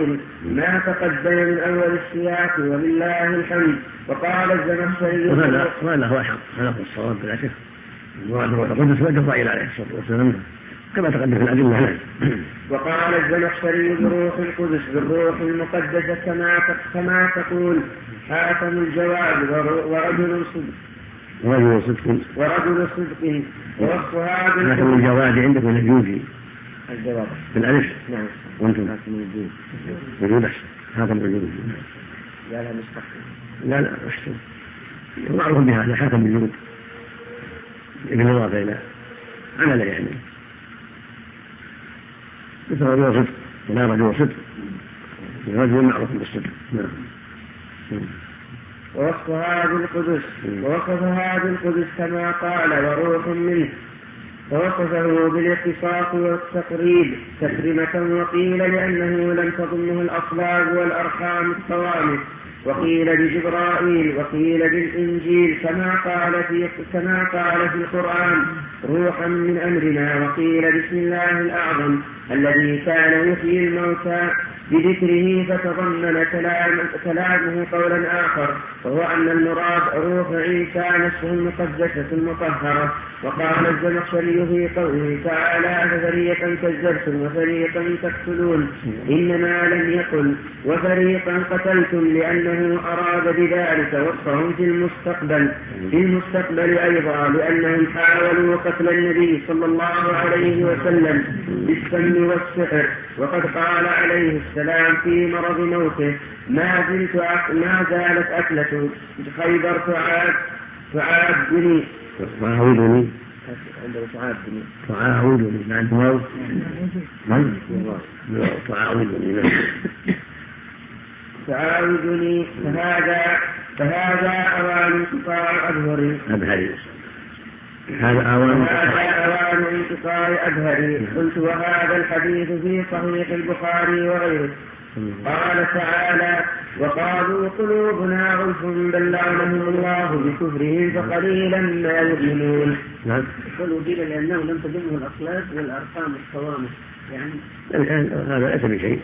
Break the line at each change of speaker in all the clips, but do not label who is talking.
الطويل ما تقدم من أول السياق ولله الحمد. وقال الزمخشري
وهذا هو الحق، هذا هو الصواب بلا شك. المراد هو القدس وجبرائيل عليه الصلاة والسلام كما تقدم في الأدلة.
وقال الزمخشري بروح القدس بالروح المقدسة كما تقول حاتم الجواد ورجل صدق ووصف هذا
حاتم الجواد عندكم الجوزي
الجواد
بالألف.
نعم.
وانتم وجود حاتم الجوزي
لا مستقيم
لا أحسن معروف بهذا حاتم الجود ابن إضافة إلى عمل يعني مثل رجل صدق ولا رجل صدق رجل معروف بالصدق.
ووصف هذا القدس كما قال وروح منه ووصفه بالاختصاص والتقريب تكريمة وقيل لأنه لم تضمه الأصلاب والأرحام الصوامت وقيل بجبرائيل وقيل بالإنجيل كما قال في القرآن روحا من أمرنا وقيل بسم الله الأعظم الذي كان يحيي الموتى بذكره فتضمن كلامه قولا آخر وهو أن المراد روح عيسى نفسه المقدسة المطهرة. وقال الزمخشري في قوله تعالى ففريقا كذبتم وفريقا تقتلون إنما لم يقل وفريقا قتلتم لأنه أراد بذلك وصفهم في المستقبل أيضا لأنهم حاولوا قتل النبي صلى الله عليه وسلم بالسم والسحر وقد قال عليه السلام في مرض موته ما زالت أكلة خيبر تعادني فهذا أوان انقطاع أبهري. قلت وهذا الحديث في صحيح البخاري وغيره. قال تعالى وقالوا قلوبنا غلف بل لعنهم الله بكفرهم فقليلا ما يؤمنون. قالوا قيل لأنه لم تضمه الأصلاب والأرحام الصوامت يعني
هذا ليس بشيء.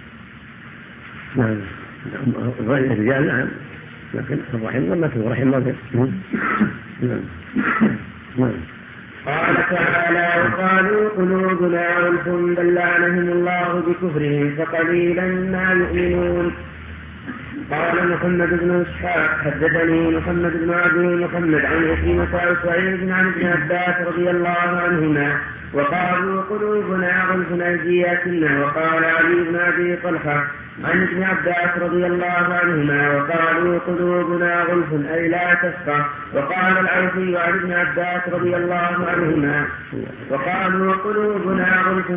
الرجال نعم لكن الرحم لما تكون رحم ما
قال تعالى وقالوا قلوبنا غلف بل لعنهم الله بكفرهم فقليلا ما يؤمنون. قال محمد بن إسحاق حدثني محمد بن عبد محمد عن عكرمة وسعيد عن ابن عباس رضي الله عنهما وقالوا قلوبنا غلف أيدياتنا. وقال علي بن أبي طلحة عن ابن عباس رضي الله عنهما وقالوا قلوبنا غلف أي لا تفقه. وقال العوفي عن ابن عباس رضي الله عنهما وقالوا قلوبنا غلف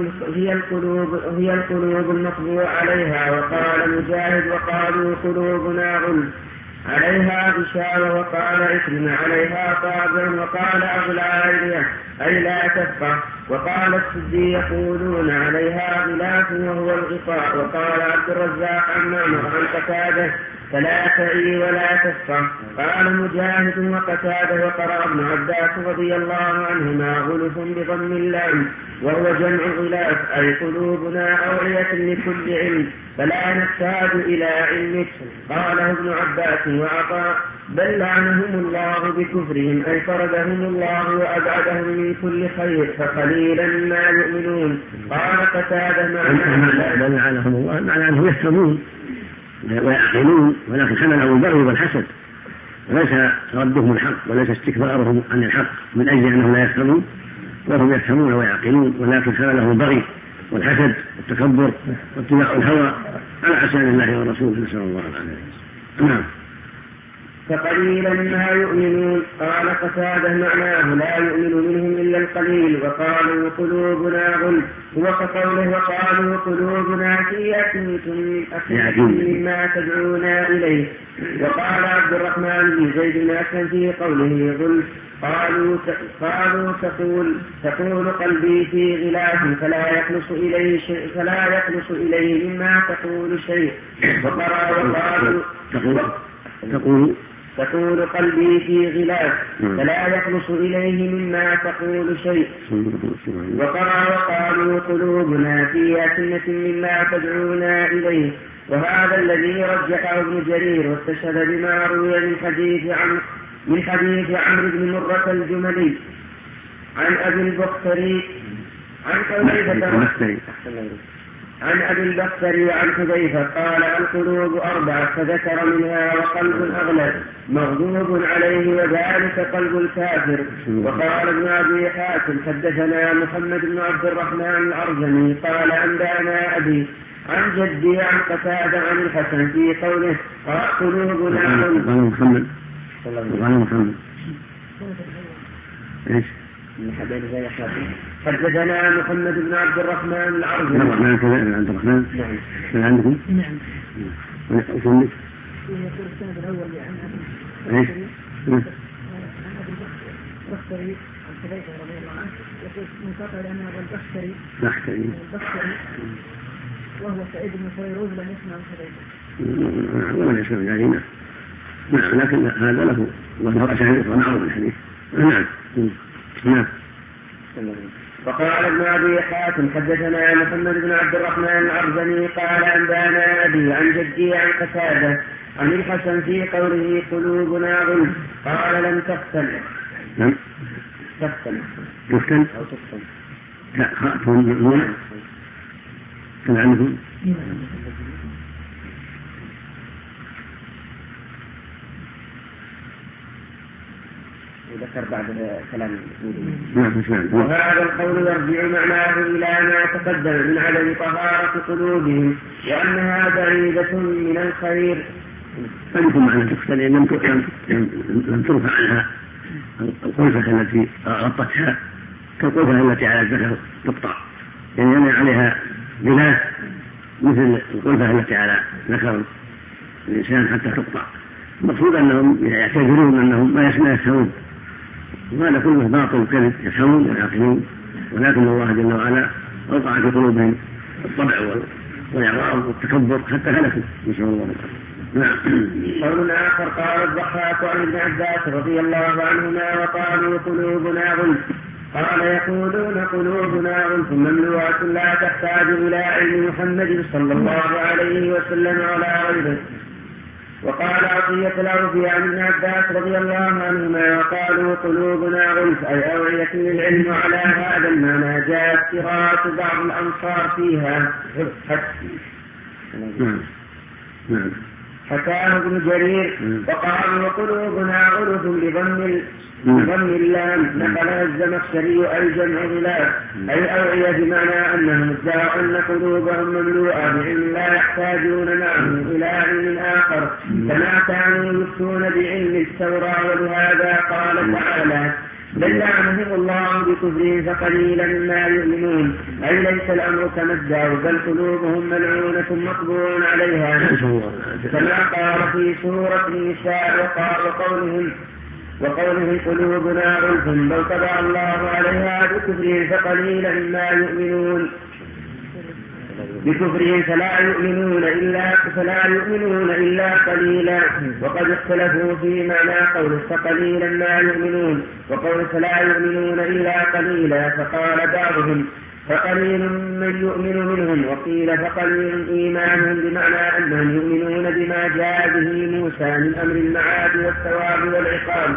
هي القلوب المطبوع عليها. وقال مجاهد وقالوا قلوبنا غلف عليها غشاوة. وقال عكرمة عليها طابع. وقال أبو العالية أي لا تفقه. وقال السدي يقولون عليها غلاف وهو الغطاء. وقال عبد الرزاق عن معمر عن قتادة فلا تعي ولا تفقه. قال مجاهد وقتادة وقرأ ابن عباس رضي الله عنهما غلف بضم اللام وهو جمع غلاف أي قلوبنا أوعية لكل علم فلا نحتاج إلى علمك. قاله ابن عباس وعطاء بل لعنهم الله بكفرهم أي طردهم الله وأبعدهم من كل خير فقليلا ما يؤمنون. قال قتادة
بل لعنهم الله معنى أنهم يفهمون ويعقلون ولكن حملهم البغي والحسد وليس ردهم الحق وليس استكبارهم عن الحق من أجل أنهم لا يفهمون وهم يفهمون ويعقلون ولكن حملهم البغي والحسد والتكبر واتباع الهوى على عصيان الله ورسوله نسأل الله العافية. نعم.
فقليلا ما يؤمنون. قال قتادة معناه لا يؤمن منهم إلا القليل. وقالوا قلوبنا غلف هو كقوله وقالوا قلوبنا في أكنة مما تدعونا إليه. وقال عبد الرحمن بن زيد بن أسلم في قوله غلف قالوا تقول قلبي في غلاف فلا يخلص إليه مما تقول شيء. وقالوا تقول قلبي في غلاف فلا يخلص إليه مما تقول شيء. وقرأ وقالوا قلوبنا في أكنة مما تدعونا إليه. وهذا الذي رجحه ابن جرير واستشهد بما روي من حديث عمرو بن مرة الجملي عن أبي البختري عن أبي البختري عن حذيفة قال القلوب 4 فذكر منها وقلب أغلب مغضوب عليه وذلك قلب الكافر. وقال ابن أبي حاتم حدثنا محمد بن عبد الرحمن الأرجمي قال أنبأنا أبي عن جدي عن قتادة عن الحسن في قوله قلوبنا
محمد ايش؟
حدثنا محمد بن عبد الرحمن العربي.
الرحمن كذا عبد الرحمن. نعم. من عندكم؟
نعم.
وسمي.
يقول السند الأول عن
أبي. إيش؟
عن أبي البختري عن حذيفة رضي الله عنه يقول منقطع لأن أبا البختري وهو سعيد بن فيروز لم يسمع عن حذيفة.
ولا يسمع علينا. نعم لكن هذا له أسانيد ومعروف الحديث. نعم. نعم.
وقال ابن أبي حاتم حدثنا محمد بن عبد الرحمن العرجمي قال أنبأنا أبي عن جدي عن قتادة عن الحسن في قوله قلوبنا غلف قال لم تفتن.
لم تفتن
أو تفتن.
لا خاطئون كان عندهم.
ذكر بعد كلام.
وهذا
القول يرجع معناه إلى ما تقدم من عدم طهارة قلوبهم وأنها بعيدة من الخير.
فلكم معنى تفتن لم ترفع عنها القلفة التي غطتها كالقلفة التي على الذكر تقطع يعني عليها غلاف مثل القلفة التي على ذكر الإنسان حتى تقطع. المقصود أنهم يعتذرون أنهم ما يسهون وهذا كله باطل وكذب يسهون ويعقلون ولكن الله جل وعلا أوقع في قلوبهم الطبع والإعراض والتكبر حتى هلكوا نسأل الله
نعم. قول آخر قال الضحاك عن ابن عباس رضي الله عنهما وقالوا قلوبنا غلف قال يقولون قلوبنا غلف مملوءة لا تحتاج إلى علم محمد صلى الله عليه وسلم ولا غيره. وقال عطية الأوفي عن ابن عباس رضي الله عنهما وقالوا قلوبنا غلف أي أوعية للعلم على هذا المعنى جاءت قراءة بعض الأنصار فيها حكاه ابن جرير وقالوا قلوبنا غلف بضم اللام نقلها الزمخشري أي جمع غلاف أي أوعية بمعنى أنهم ادعوا أن قلوبهم مملوءة بعلم لا يحتاجون معه إلى علم آخر كما كانوا يفتون بعلم التوراة. ولهذا قال تعالى بل لعنهم الله بكفرهم فقليلا ما يؤمنون أي ليس الأمر كما ادعوا بل قلوبهم ملعونة مطبوع عليها كما قال في سورة النساء وقولهم قلوبنا غلف بل طبع الله عليها بكفرهم فقليلا ما يؤمنون بكفرهم فلا يؤمنون إلا قليلا. وقد اختلفوا في معنى قوله فقليلا ما يؤمنون وقول فلا يؤمنون إلا قليلا فقال بعضهم فقليل من يؤمن منهم وقيل فقليل إيمانهم بمعنى أنهم يؤمنون بما جاء به موسى من أمر المعاد والثواب والعقاب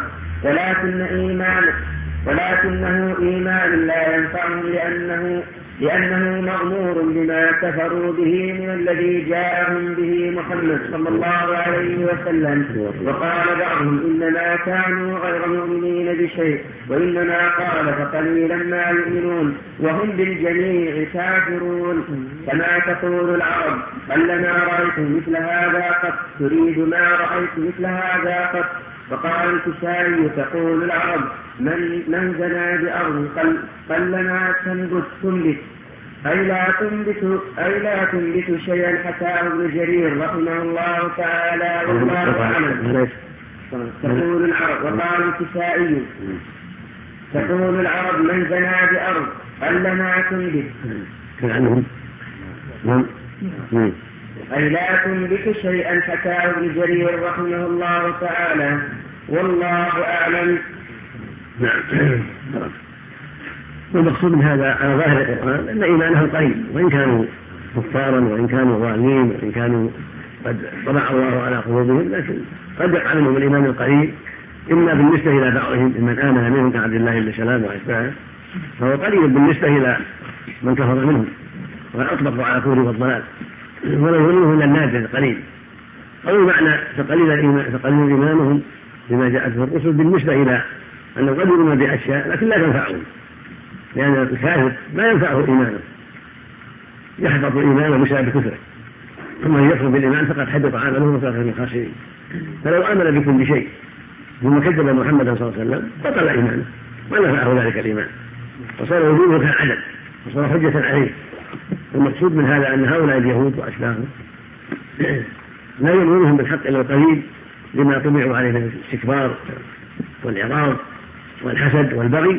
ولكنه إيمان لا ينفعهم لأنه مغمور بما كفروا به من الذي جاءهم به محمد صلى الله عليه وسلم. وقال بعضهم إنما كانوا غير مؤمنين بشيء وإنما قال فقليلا ما يؤمنون وهم بالجميع كافرون كما تقول العرب قلما رأيت مثل هذا قط تريد ما رأيت مثل هذا قط. وقال الكسائي تقول العرب من زنى بأرض قلما تنبت أي لا تنبت شيئا حكاه ابن جرير رحمه الله تعالى والله أعلم. تقول العرب وقال الكسائي تقول العرب من زنى بأرض قلما تنبت أي لا تنبت شيئا حكاه ابن جرير رحمه الله تعالى، والله أعلم.
نعم. والمقصود من هذا على ظاهر القرآن أن إيمانهم قليل، وإن كانوا كفارا وإن كانوا ظالمين وإن كانوا قد طبع الله على قلوبهم، لكن قد يقع منهم الإيمان القليل، إما بالنسبة إلى بعضهم من آمن منهم كعبد الله بن سلام وأتباعه، فهو قليل بالنسبة إلى من كفر منهم وأطبقوا على الكفر والضلال، ولا يظنه إلا النادر القليل. أو معنى تقليل إيمانهم بما جاءت في الرسل بالنسبة إلى أنه قد يؤمن بأشياء لكن لا تنفعهم، لأن الكافر ما ينفعه إيمانه، يحبط إيمانه بسبب كفره، ثم يكفر بالإيمان فقد حبط عمله وصار من الخاسرين. فلو آمن بكل شيء ثم كذب محمدا صلى الله عليه وسلم بطل إيمانه ما نفعه ذلك الإيمان، وصار وجوده كالعدم وصار حجة عليه. المقصود من هذا أن هؤلاء اليهود وأشباههم لا يؤمنون بالحق إلا القليل لما طبعوا عليه من الاستكبار والإعراض والحسد والبغي،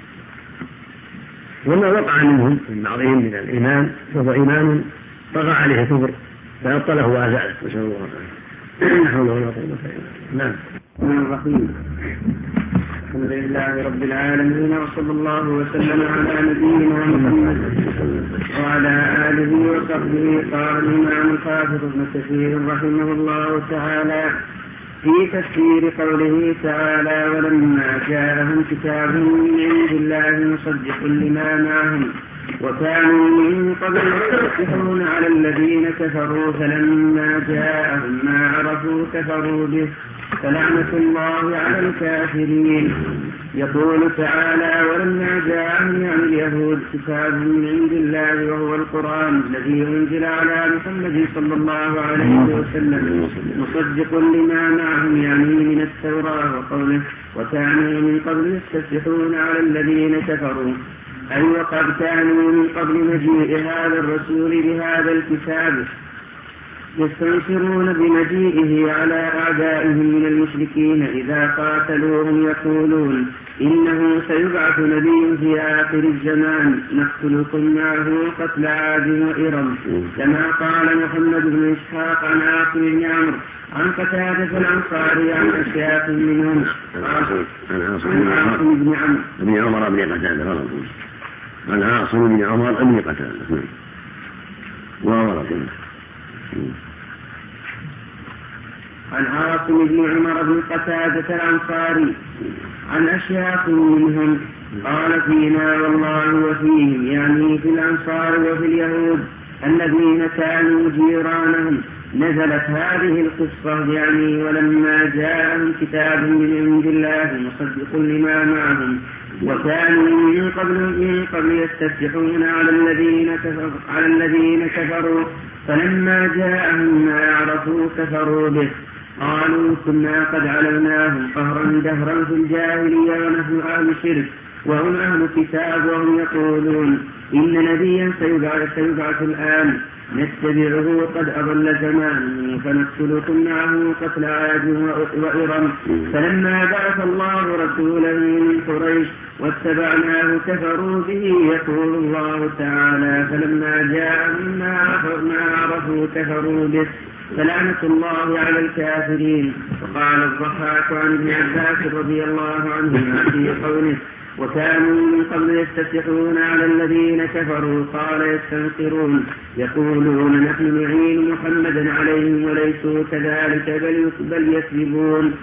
وما وقع منهم من بعضهم من الإيمان فهو إيمان طغى عليه الكفر فأبطله وأزاله، نسأل الله تعالى. حول ولا قوة إلا بالله. نعم.
الرحيم. الحمد لله رب العالمين، وصلى الله وسلم على نبينا محمد وعلى آله وصحبه. قال الإمام الحافظ ابن كثير رحمه الله تعالى في تفسير قوله تعالى: ولما جاءهم كتاب من عند الله مصدق لما معهم وكانوا من قبل يستفتحون على الذين كفروا فلما جاءهم ما عرفوا كفروا به فلعنة الله على الكافرين. يقول تعالى: ولما جاءهم يعني اليهود كتاب من عند الله وهو القرآن الذي أنزل على محمد صلى الله عليه وسلم مصدق لما معهم يعني من التوراة، وقوله: وكانوا من قبل يستفتحون على الذين كفروا، أي وقد كانوا من قبل مجيء هذا الرسول بهذا الكتاب يستنصرون بمجيئه على أعدائهم من المشركين إذا قاتلوهم يقولون: إنه سيبعث نبي في آخر الزمان نقتلكم معه قتل عاد وإرم، كما قال محمد بن إسحاق عن عاصم بن عمرو عن قتادة الأنصاري عن أشياخ منهم
عن عاصم بن عمر بن قتادة عن عاصم بن عمر بن قتادة
عن عاصم بن عمر بن قتادة الأنصاري عن أشياخ منهم قال: فينا والله وفيهم، يعني في الأنصار وفي اليهود الذين كانوا جيرانهم نزلت هذه القصة، يعني ولما جاءهم كتاب من عند الله مصدق لما معهم وكانوا من قبل يستفتحون على الذين كفروا فلما جاءهم ما عرفوا كفروا به. قالوا: كنا قد علمناهم قهرا دهرا في الجاهلية ونحن أهل شرك وهم أهل كتاب، وهم يقولون: إن نبيا سيبعث الآن نتبعه قد أضل زمانه فنقتلكم معه قتل عاد وإرم، فلما بعث الله رسولا من قريش واتبعناه كفروا به. يقول الله تعالى: فلما جاءهم ما عرفوا كفروا به فلعنة الله على الكافرين. وقال الضحاك عن ابن عباس رضي الله عنهما في قوله: وكانوا من قبل يستفتحون على الذين كفروا، قال: يستنصرون يقولون: نحن نعين محمدا عليهم وليسوا كذلك بل يكذبون.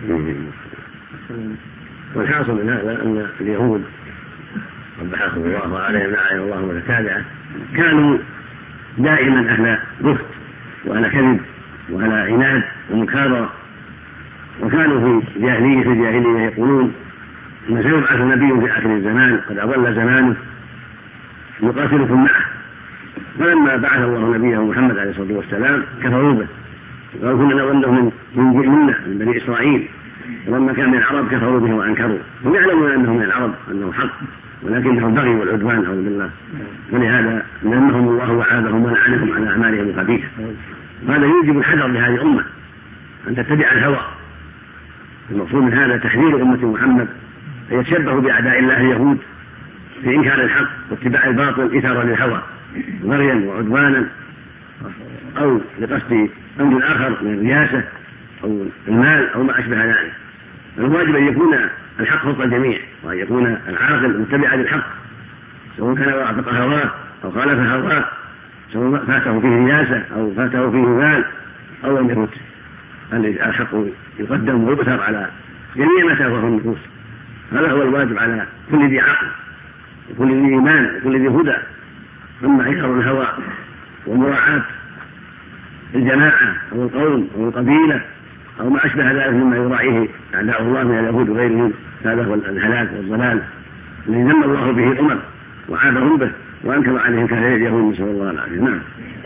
والحاصل من هذا أن اليهود ربحهم الله عليهم لعنة الله وتتابعه كانوا دائما أهل بخت وأهل كذب وأهل عناد ومكابرة، وكانوا في الجاهلية يقولون: إن سيبعث نبي في آخر الزمان قد أضل زمانه نقاتلكم معه. فلما بعث الله نبيه محمد عليه الصلاة والسلام كفروا به، قالوا: كنا نظنه من بني إسرائيل، ولما كان من العرب كفروا به وأنكروا، هم يعلمون أنه من العرب أنه حق، ولكنه البغي والعدوان أعوذ بالله، ولهذا لأنهم الله وعابهم ولعنهم على أعمالهم الخبيثة. هذا يوجب الحذر لهذه الأمة أن تتبع الهوى. المقصود من هذا تحذير أمة محمد أن يتشبهوا بأعداء الله اليهود في إنكار الحق واتباع الباطل إثارا للهوى بغيا وعدوانا أو لقصد أمر آخر من الرياسة أو المال أو ما أشبه ذلك. الواجب أن يكون الحق فوق الجميع، وأن يكون العاقل متبعا للحق، سواء كان وافق هواه أو خالف هواه، سواء فاته فيه رياسة أو فاته فيه مال أو لم يفت، الحق يقدم ويبثر على جميع ما تهواه النفوس. هذا هو الواجب على كل ذي عقل وكل ذي إيمان وكل ذي هدى. أما عكر الهوى ومراعاة الجماعة أو القوم أو القبيلة أو ما أشبه ذلك مما يراعيه أعداء الله من اليهود وغيرهم، هذا هو الهلاك والضلال الذي ذم الله به الأمم وعابهم به وأنكر عليهم كثير اليهود، نسأل الله العافية. نعم.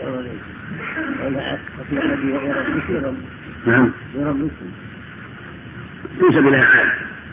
نعم. تنسب إليها عاد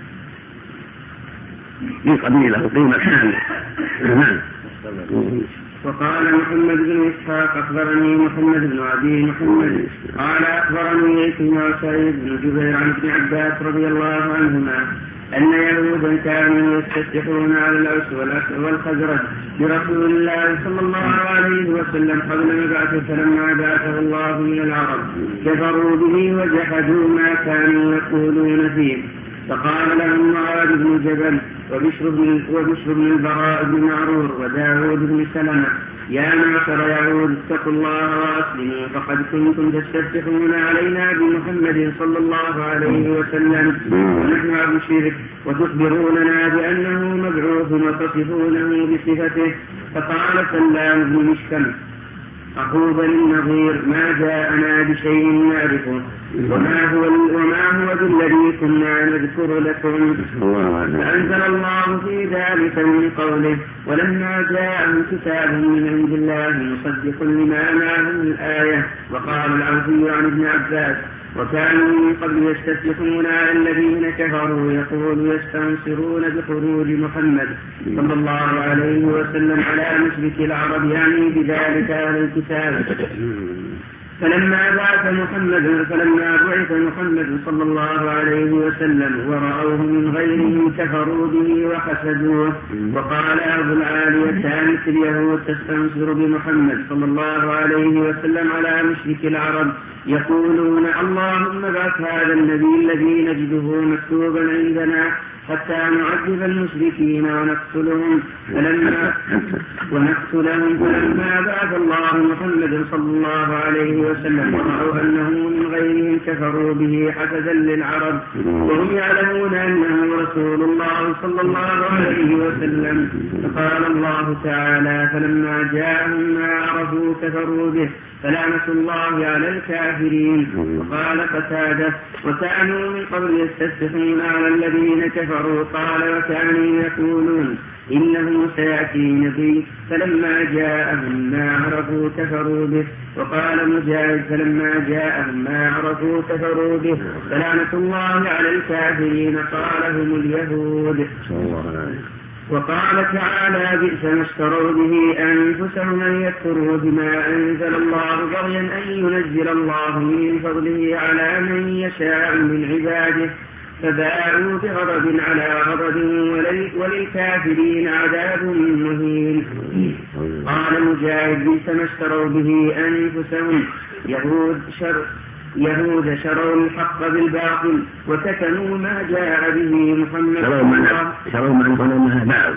في قبيلة وقيمة كاملة. نعم.
وقال محمد بن إسحاق أخبرني محمد بن أبي محمد قال أخبرني عكرمة وسعيد بن جبير عن ابن عباس رضي الله عنهما أن يهودا كانوا يستفتحون على الأوس والخزرج برسول الله صلى الله عليه وسلم قبل مبعثه، فلما بعثه الله من العرب كفروا به وجحدوا ما كانوا يقولون فيه. فقال لهم معاذ بن جبل وبشر بن البراء بن معرور وداود بن سلمة: يا معشر يهود اتقوا الله وأسلموا، فقد كنتم تستفتحون علينا بمحمد صلى الله عليه وسلم ونحن عبد شرك، وتخبروننا بأنه مبعوث وتصفونه بصفته. فقال سلام بن مشكم أخو بني النضير: ما جاءنا بشيء نعرفه وما هو بالذي كنا نذكر لكم. فأنزل الله في ذلك من قوله: ولما جاءهم كتاب من عند الله مصدق لما معهم الآية. وقال العوفي عن ابن عباس: وكانوا من قبل يستفتحون على الذين كفروا يقول يستنصرون بخروج محمد صلى الله عليه وسلم على مشرك العرب، يعني بذلك أهل الكتاب. فلما بعث محمد صلى الله عليه وسلم ورأوه من غيره كفروا به وحسدوه. وقال أبو العالية: كانت اليهود تستنصر بمحمد صلى الله عليه وسلم على مشرك العرب يقولون: اللهم ابعث هذا النبي الذي نجده مكتوبا عندنا حتى نعذب المشركين ونقتلهم. فلما بعث الله محمد صلى الله عليه وسلم ورأوا أنه من غيرهم كفروا به حسدا للعرب وهم يعلمون أنه رسول الله صلى الله عليه وسلم. فقال الله تعالى: فلما جاءهم ما عرفوا كفروا به فلعنة الله على الكافرين. وقال قتادة: وكانوا من قبل يستفتحون على الذين كفروا. قال: وكانوا يقولون إنه سيأتي نبي فلما جاءهم ما عرفوا كفروا به. وقال مجاهد: فلما جاءهم ما عرفوا كفروا به فلعنة الله على الكافرين. قال: هم اليهود. وقال تعالى: بئس ما اشتروا به أنفسهم أن يكفروا بما أنزل الله بغيا أن ينزل الله من فضله على من يشاء من عباده، فباءوا بغضب على غضب وللكافرين عذاب مهين. قال مجاهد: بئس ما اشتروا به أنفسهم، يهود شروا الحق بالباطل وكتموا ما جاء به محمد.
شروا معنى باعوا،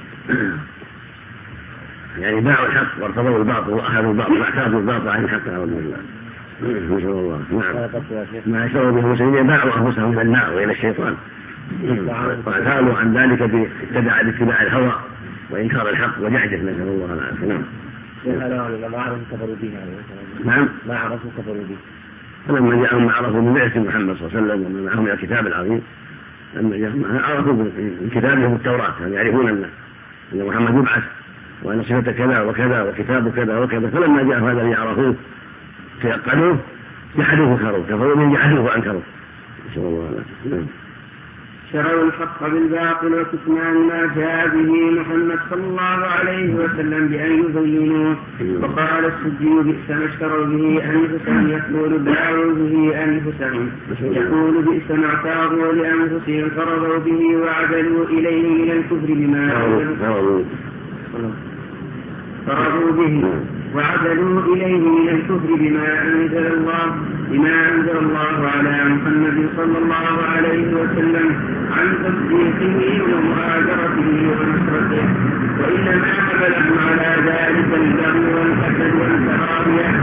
يعني باعوا الحق وارتضوا الباطل واخذوا الباطل واعترضوا الباطل عن الحق. اعوذ بالله. نسأل الله. نعم. ما شروا به المسلمين باعوا انفسهم الى النار والى الشيطان واعترضوا عن ذلك باتباع الهوى وانكار الحق وجحده. نسأل الله العافية. نعم.
ما عرفوا كفروا به.
نعم.
ما عرفوا كفروا به.
فلما جاءهم ما عرفوا من بعثة محمد صلى الله عليه وسلم ومن معهم الكتاب العظيم، لما جاءهم عرفوا من كتابهم التوراة، يعني يعرفون أن محمد يبعث وأن صفته كذا وكذا وكتابه كذا وكذا. فلما جاء هذا الذي عرفوه تيقنوه جحدوه وكفروا، كفروا من جحدوه وأنكروه. نسأل الله العافية.
شروا الحق بالباطل وكتمان ما جاء به محمد صلى الله عليه وسلم بأن يبينوه. وقال السدي: بئس ما اشتروا به أنفسهم، يقول: باعوا به أنفسهم، يقول: بئس ما اعتاضوا لأنفسهم فرضوا به وعدلوا إليه من الكفر بما فرضوا به وعدلوا إليه من الكفر بما أنزل الله على محمد صلى الله عليه وسلم عن تصديقه ومؤازرته ونصرته، وإنما حملهم على ذلك البغي والحسد والكراهية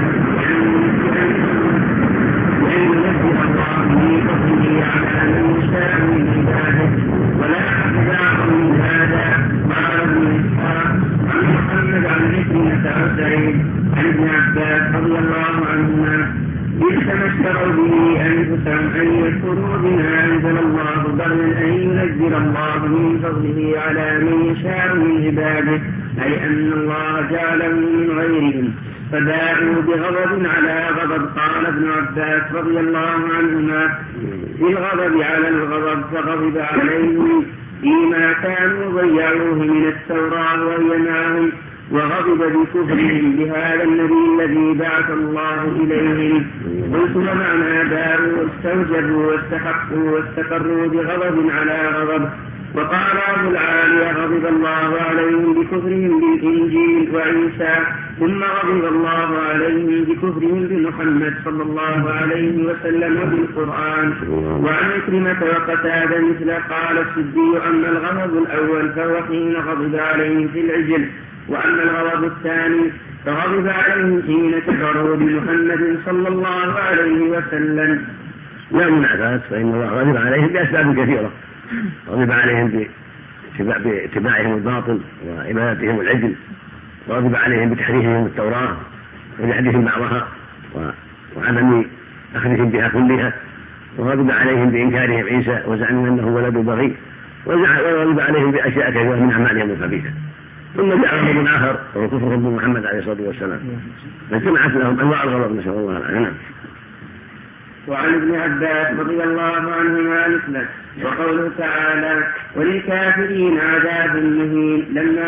لأن ينزل الله من فضله على من يشاء من عباده، ولا أحد من هذا. قال ابن إسحاق عن محمد عن عكرمة عن سعيد عن ابن عباس رضي الله عنهما: بئس ما اشتروا به أنفسهم أن يكفروا بما أنزل الله بغيا أن ينزل الله من فضله على من يشاء من عباده، أي أن الله جعلهم من غيرهم فباعوا بغضب على غضب. قال ابن عباس رضي الله عنهما: بالغضب على الغضب، فغضب عليهم فيما كانوا ضيعوه من التوراة وهي معهم، وغضب بكفرهم بهذا النبي الذي بعث الله إليهم. قلت: ومعنى باعوا واستوجبوا واستحقوا واستقروا بغضب على غضب. وقال أبو العالية: غضب الله عليهم بكفرهم بالإنجيل وعيسى، ثم غضب الله عليهم بكفرهم بمحمد صلى الله عليه وسلم وبالقرآن. وعن عكرمة وقتادة مثل. قال السدي: أما الغضب الأول فهو حين غضب عليهم في العجل، وأما الغضب الثاني فغضب عليهم حين كفروا بمحمد صلى الله عليه وسلم.
لا منافاة، فإن الله غضب عليهم بأسباب كثيرة. غضب عليهم باتباعهم الباطل وعبادتهم العجل، وغضب عليهم بتحريفهم التوراة وجحدهم بعضها وعدم أخذهم بها كلها، وغضب عليهم بإنكارهم عيسى وزعمهم أنه ولد بغي، وغضب عليهم بأشياء كثيرة من أعمالهم الخبيثة. ثم جاء غضب آخر وهو كفر محمد عليه الصلاة والسلام، فاجتمعت لهم أنواع الغضب، نسأل الله العافية.
وعن ابن عباس رضي الله عنهما مثله. وقوله تعالى: وللكافرين عذاب مهين،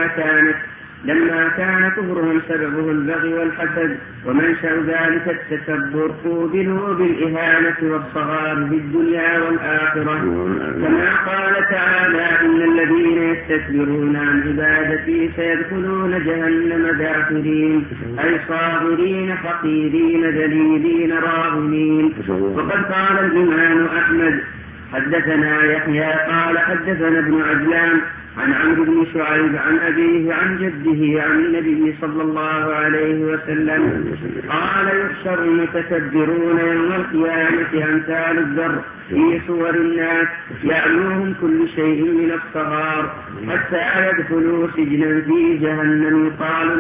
لما كان كفرهم سببه البغي والحسد ومنشأ ذلك التكبر، قوبلوا بالإهانة والصغار في الدنيا والآخرة، كما قال تعالى: إن الذين يستكبرون عن عبادتي سيدخلون جهنم داخرين، أي صاغرين حقيرين ذليلين راغمين. وقد قال الإمام أحمد: حدثنا يحيى قال حدثنا ابن عجلان عن عمرو بن شعيب عن أبيه عن جده عن النبي صلى الله عليه وسلم قال: يحشر المتكبرون يوم القيامة أمثال الذر في صور الناس، يعلوهم كل شيء من الصغار، حتى يدخلوا سجنا في جهنم يقال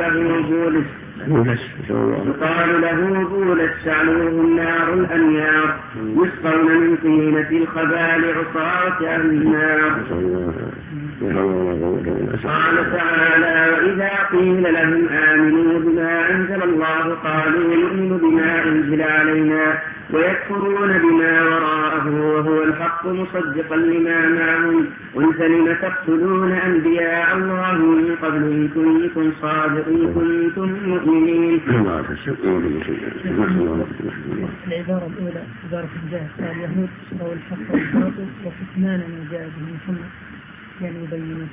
له بولس تعلوه النار الأنيار، يسقون من طينة الخبال عصاة أهل النار. قال تعالى: وإذا قيل لهم آمنوا بما أنزل الله قالوا نؤمن بما أنزل علينا، ويكفرون بما وراءه وهو الحق مصدقا لما معهم، قل فلم تقتلون أنبياء الله من قبل إن كنتم صادقين كنتم مؤمنين.
العبارة الأولى عبارة الجاهل، قال اليهود اشتروا الحق والباطل وكتمان ما جاء به محمد، يعني يبينون.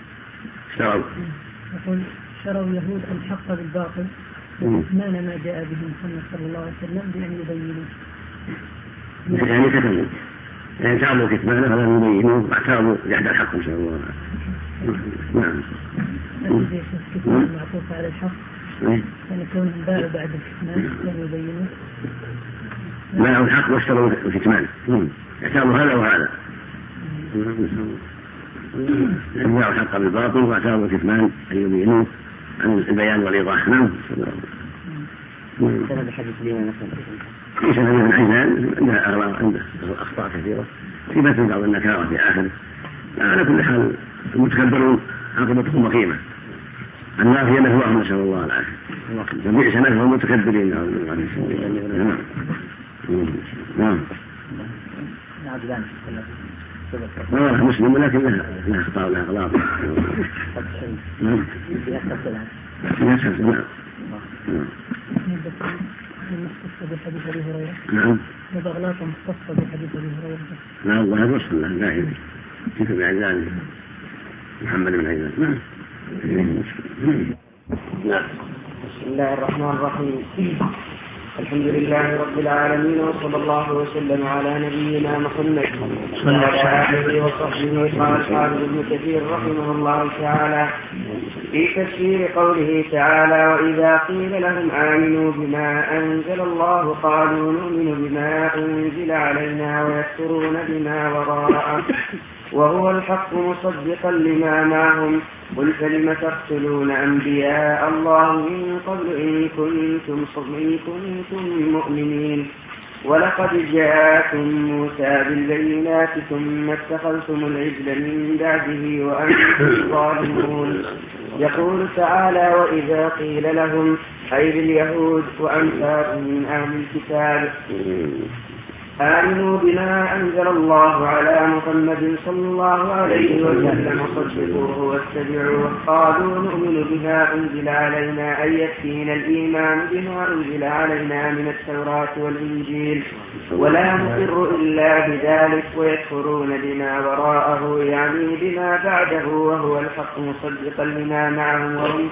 يقول: شروا اليهود الحق بالباطل وكتمان ما جاء به محمد صلى الله عليه وسلم بأن يبينون.
يعني كتموا، يعني تعبوا كتمانه ولم يبينوه واعترضوا جحد الحق إن شاء الله. نعم.
الكتمان معطوف على الحق، يعني كونهم باعوا بعد الكتمان لم يبينوه.
باعوا الحق واشتروا الكتمان، اعترضوا هذا وهذا. باعوا الحق بالباطل واعترضوا الكتمان أن يبينوه عن البيان والإيضاح. نعم.
هذا حديث لنا مثلا
في سنة من عجلان عنده أخطاء كثيرة في مثل بعض النكارة في آخره. على كل حال المتكبرون عاقبتهم وخيمة، النار هي مثواهم، نسأل الله العافية. فبئس مثوى المتكبرين. نعم. والله مسلم ولكن لها خطأ ولها غلط. نعم.
مختصة بحديث أبي هريرة.
نعم.
وبغلاط مختصة بحديث أبي هريرة.
لا الله يوصل له دائما. كيف بعجلان محمد بن عجلان. نعم.
بسم الله الرحمن الرحيم. الحمد لله رب العالمين، وصلى الله وسلم على نبينا محمد وعلى آله وصحبه. قال الحافظ ابن كثير رحمه الله تعالى في تفسير قوله تعالى: وإذا قيل لهم آمنوا بما أنزل الله قالوا نؤمن بما أنزل علينا ويكفرون بما وراءه وهو الحق مصدقا لما معهم. قل فلم تقتلون أنبياء الله من قبل إن كنتم مؤمنين. ولقد جاءكم موسى بالبينات ثم اتخذتم العجل من بعده وأنتم ظالمون. يقول تعالى: وإذا قيل لهم أي باليهود وأمثالهم من أهل الكتاب آمنوا بما أنزل الله على محمد صلى الله عليه وسلم صدقوه واتبعوه قالوا نؤمن بما أنزل علينا أي يكفينا الإيمان بما أنزل علينا من التوراة والإنجيل ولا نقر إلا بذلك ويكفرون بما وراءه يعني بما بعده وهو الحق مصدقا لما معهم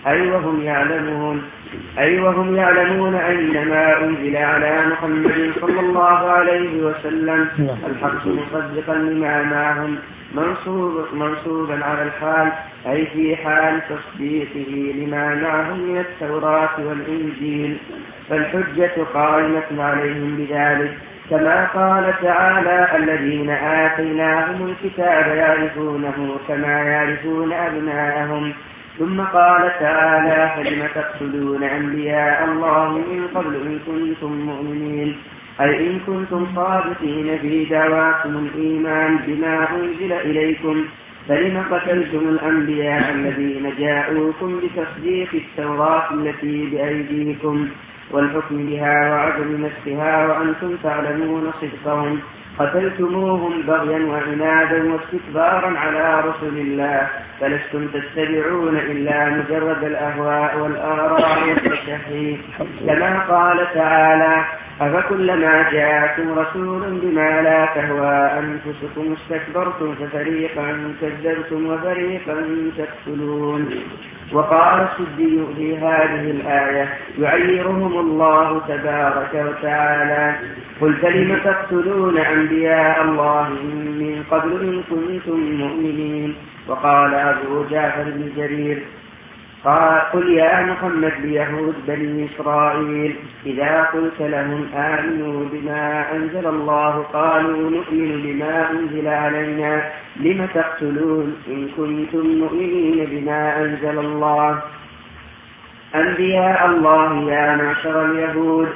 وهم يعلمون أن ما أنزل على محمد صلى الله عليه وسلم الحق مصدقا لما معهم منصوبا على الحال أي في حال تصديقه لما معهم من التوراة والإنجيل، فالحجة قائمة عليهم بذلك، كما قال تعالى: الذين آتيناهم الكتاب يعرفونه كما يعرفون أبناءهم. ثم قال تعالى: فلم تقتلون أنبياء الله من قبل إن كنتم مؤمنين، أي إن كنتم صادقين في دعواكم الإيمان بما أنزل إليكم، فلم قتلتم الأنبياء الذين جاءوكم بتصديق التوراة التي بأيديكم والحكم بها وعدم نسخها وأنتم تعلمون صدقهم، قتلتموهم بغيا وعنادا واستكبارا على رسل الله، فلستم تتبعون إلا مجرد الأهواء والآراء والتشهي، كما قال تعالى: أفكلما جاءكم رسول بما لا تهوى أنفسكم استكبرتم ففريقا كذبتم وفريقا تقتلون. وقال السدي في هذه الآية يعيرهم الله تبارك وتعالى: قل فلم تقتلون أنبياء الله من قبل إن كنتم مؤمنين. وقال أبو جعفر بن جرير: قل يا محمد ليهود بني إسرائيل إذا قلت لهم آمنوا بما أنزل الله قالوا نؤمن بما أنزل علينا لم تقتلون إن كنتم مؤمنين بما أنزل الله أنبياء الله يا معشر اليهود،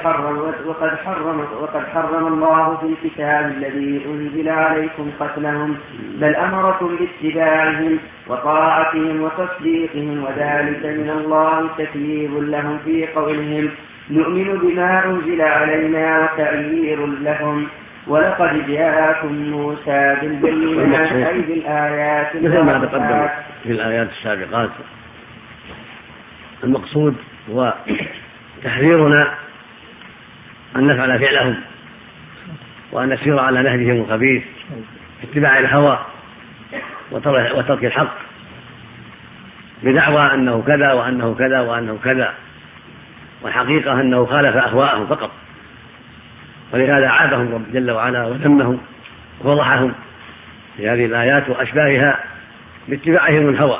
وقد حرم الله في الكتاب الذي أنزل عليكم قتلهم، بل أمركم باتباعهم وطاعتهم وتصديقهم، وذلك من الله تكليف لهم في قولهم نؤمن بما أنزل علينا وتأيير لهم. ولقد جاءكم موسى بالبينات أي بالآيات
مثل ما تقدم في الآيات السابقات. المقصود هو تحذيرنا أن نفعل فعلهم وأن نسير على نهجهم الخبيث اتباع الهوى وترك الحق بدعوى أنه كذا وأنه كذا وأنه كذا، والحقيقة أنه خالف أهواءهم فقط. ولهذا عابهم رب جل وعلا وذمهم وفضحهم في هذه الآيات وأشباهها باتباعهم الهوى،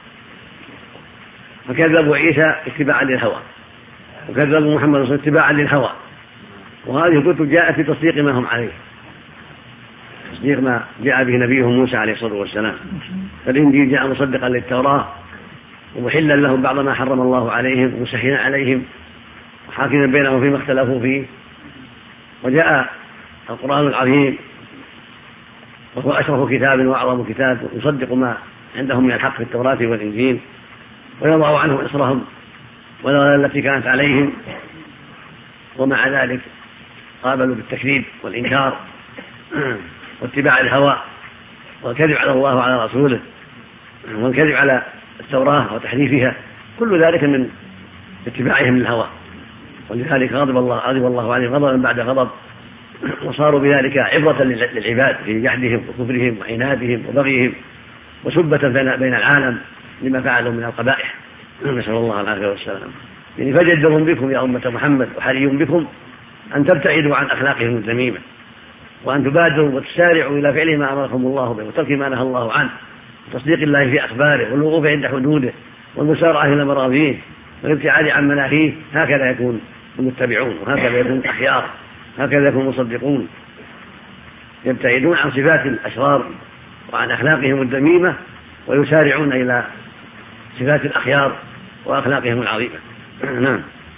فكذبوا عيسى اتباعا للهوى، وكذبوا محمد صلى الله عليه وسلم اتباعا للهوى. وهذه الكتب جاءت في تصديق ما هم عليه، تصديق ما جاء به نبيهم موسى عليه الصلاة والسلام. فالإنجيل جاء مصدقا للتوراة ومحلا لهم بعض ما حرم الله عليهم ومسهلا عليهم وحاكما بينهم فيما اختلفوا فيه. وجاء القرآن العظيم وهو أشرف كتاب وأعظم كتاب يصدق ما عندهم من الحق في التوراة والإنجيل ويضع عنهم إصرهم والأغلال التي كانت عليهم، ومع ذلك قابلوا بالتكذيب والإنكار واتباع الهوى والكذب على الله وعلى رسوله والكذب على التوراة وتحريفها، كل ذلك من اتباعهم للهوى. ولذلك غضب الله عليهم غضبا بعد غضب، وصاروا بذلك عبرة للعباد في جحدهم وكفرهم وعنادهم وبغيهم وسبة بين العالم لما فعلوا من القبائح نسأل الله العافية والسلام. يعني فجدر بكم يا أمة محمد وحري بكم أن تبتعدوا عن أخلاقهم الذميمة، وأن تبادروا وتسارعوا إلى فعل ما أمركم الله به وترك ما نهى الله عنه، وتصديق الله في أخباره والوقوف عند حدوده والمسارعة إلى مراضيه والابتعاد عن مناهيه. هكذا يكون المتبعون، وهكذا يكون الأخيار، هكذا يكون المصدقون، يبتعدون عن صفات الأشرار وعن أخلاقهم الذميمة ويسارعون إلى صفات الأخيار وأخلاقهم العظيمة. نعم.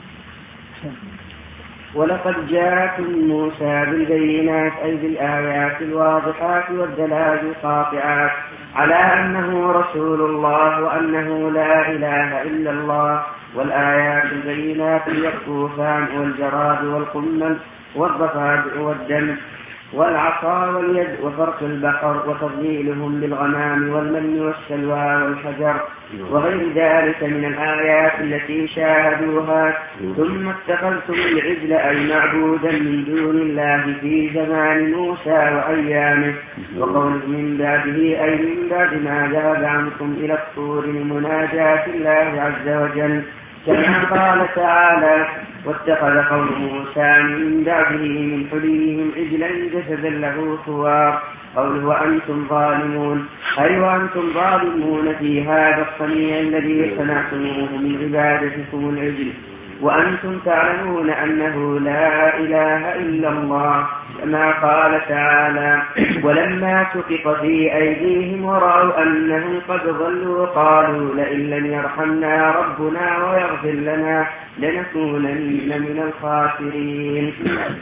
ولقد جاءكم موسى بالبينات أي بالآيات الواضحات والدلائل القاطعات على أنه رسول الله وأنه لا إله إلا الله، والآيات البينات اليقطوفان والجراد والقمل والضفادع والدم والعصا واليد وفرق البقر وتضليلهم بالغمام والمن والسلوى والحجر وغير ذلك من الآيات التي شاهدوها. ثم اتخذتم العجل أي معبودا من دون الله في زمان موسى وأيامه، وقول من بعده أي من بعد ما ذهب عنكم إلى الطور لمناجاة الله عز وجل، كما قال تعالى: واتخذ قوم موسى من بعده من حليهم عجلا جسدا له خوار. قوله وأنتم ظالمون أي وأنتم ظالمون في هذا الصنيع الذي صنعتموه من عبادتكم العجل، وأنتم تعلمون أنه لا إله إلا الله، كما قال تعالى: ولما سقط في أيديهم ورأوا أنهم قد ضلوا قالوا لئن لم يرحمنا ربنا ويغفر لنا لنكونن من الخاسرين.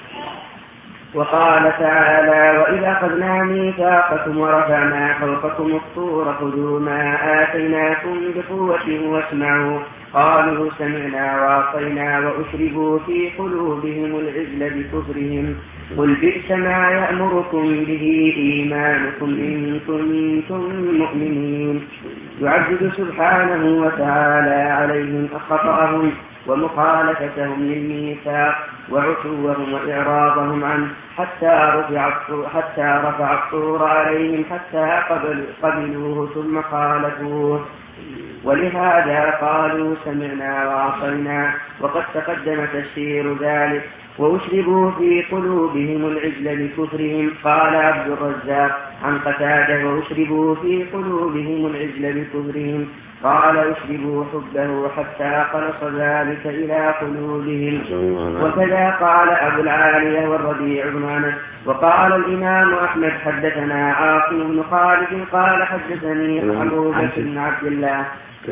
وقال تعالى: وإذا أخذنا ميثاقكم ورفعنا فوقكم الطور خذوا ما آتيناكم بقوة واسمعوا قالوا سمعنا وعصينا وأشربوا في قلوبهم العجل بكفرهم قل بئس ما يأمركم به إيمانكم إن كنتم مؤمنين. يعدد سبحانه وتعالى عليهم خطأهم ومخالفتهم للميثاق وعتوهم وإعراضهم عنه حتى رفع الطور عليهم حتى قبلوه ثم خالفوه، ولهذا قالوا سمعنا وعصينا، وقد تقدم تفسير ذلك. وأشربوا في قلوبهم العجل بكفرهم. قال عبد الرزاق عن قتادة: وأشربوا في قلوبهم العجل بكفرهم. قال: أشربوا حبه حتى خلص ذلك إلى قلوبهم. وكذا قال أبو العالية والربيع بن أنس. وقال الإمام أحمد: حدثنا عاصم بن خالد قال حدثني أبو بكر بن عبد الله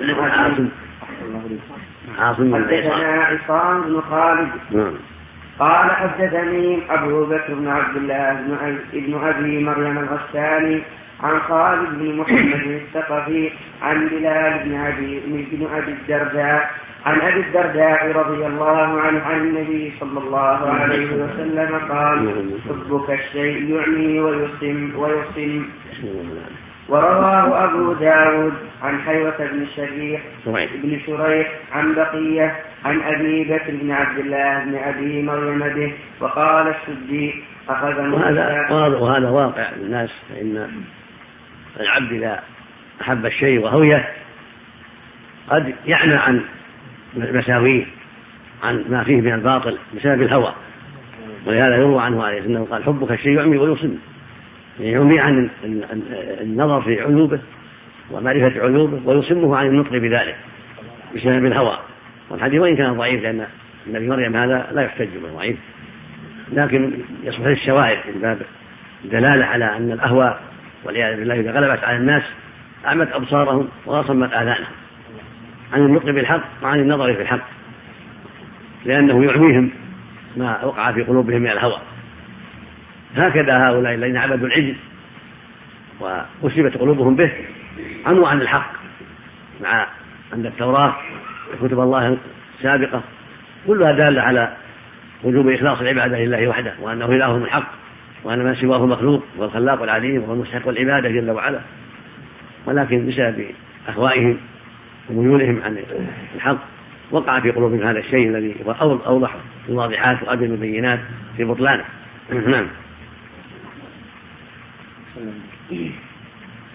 حدثنا عصام بن خالد قال حدثني أبو بكر بن عبد الله بن أبي مريم الغساني عن خالد بن محمد الثقفي عن بلال بن أبي الدرداء عن أبي الدرداء رضي الله عنه عن النبي صلى الله عليه وسلم قال: حبك الشيء يعمي ويصم. ورواه أبو داود عن حيوة بن شريح عن بقية عن أبي بكر بن عبد الله بن أبي مريم به. وقال السدي: أخذ
وهذا واقع للناس، فإن العبد إذا أحب الشيء وهويه قد يعنى عن مساويه، عن ما فيه من الباطل بسبب الهوى. ولهذا يروى عنه عليه أنه قال: حبك الشيء يعمي ويصم، يعمي عن النظر في عيوبه ومعرفة عيوبه ويصمه عن النطق بذلك بسبب الهوى. والحديث وإن كان ضعيف لأن النبي مريم هذا لا يحتج به ضعيف، لكن يصبح الشواهد من باب دلالة على أن الأهواء والعياذ بالله إذا غلبت على الناس أعمت أبصارهم وأصمت آذانهم عن النطق بالحق وعن النظر في الحق، لأنه يعميهم ما وقع في قلوبهم من الهوى. هكذا هؤلاء الذين عبدوا العجل وأصيبت قلوبهم به عموا عن الحق، مع أن التوراة وكتب الله السابقة كلها دالة على وجوب إخلاص العبادة لله وحده، وأنه إله الحق، وأن ما سواه مخلوق، والخلاق العليم والمستحق العبادة جل وعلا. ولكن بسبب أهوائهم وميولهم عن الحق وقع في قلوبهم هذا الشيء الذي هو أوضح الواضحات وأبين البينات في بطلانه. نعم.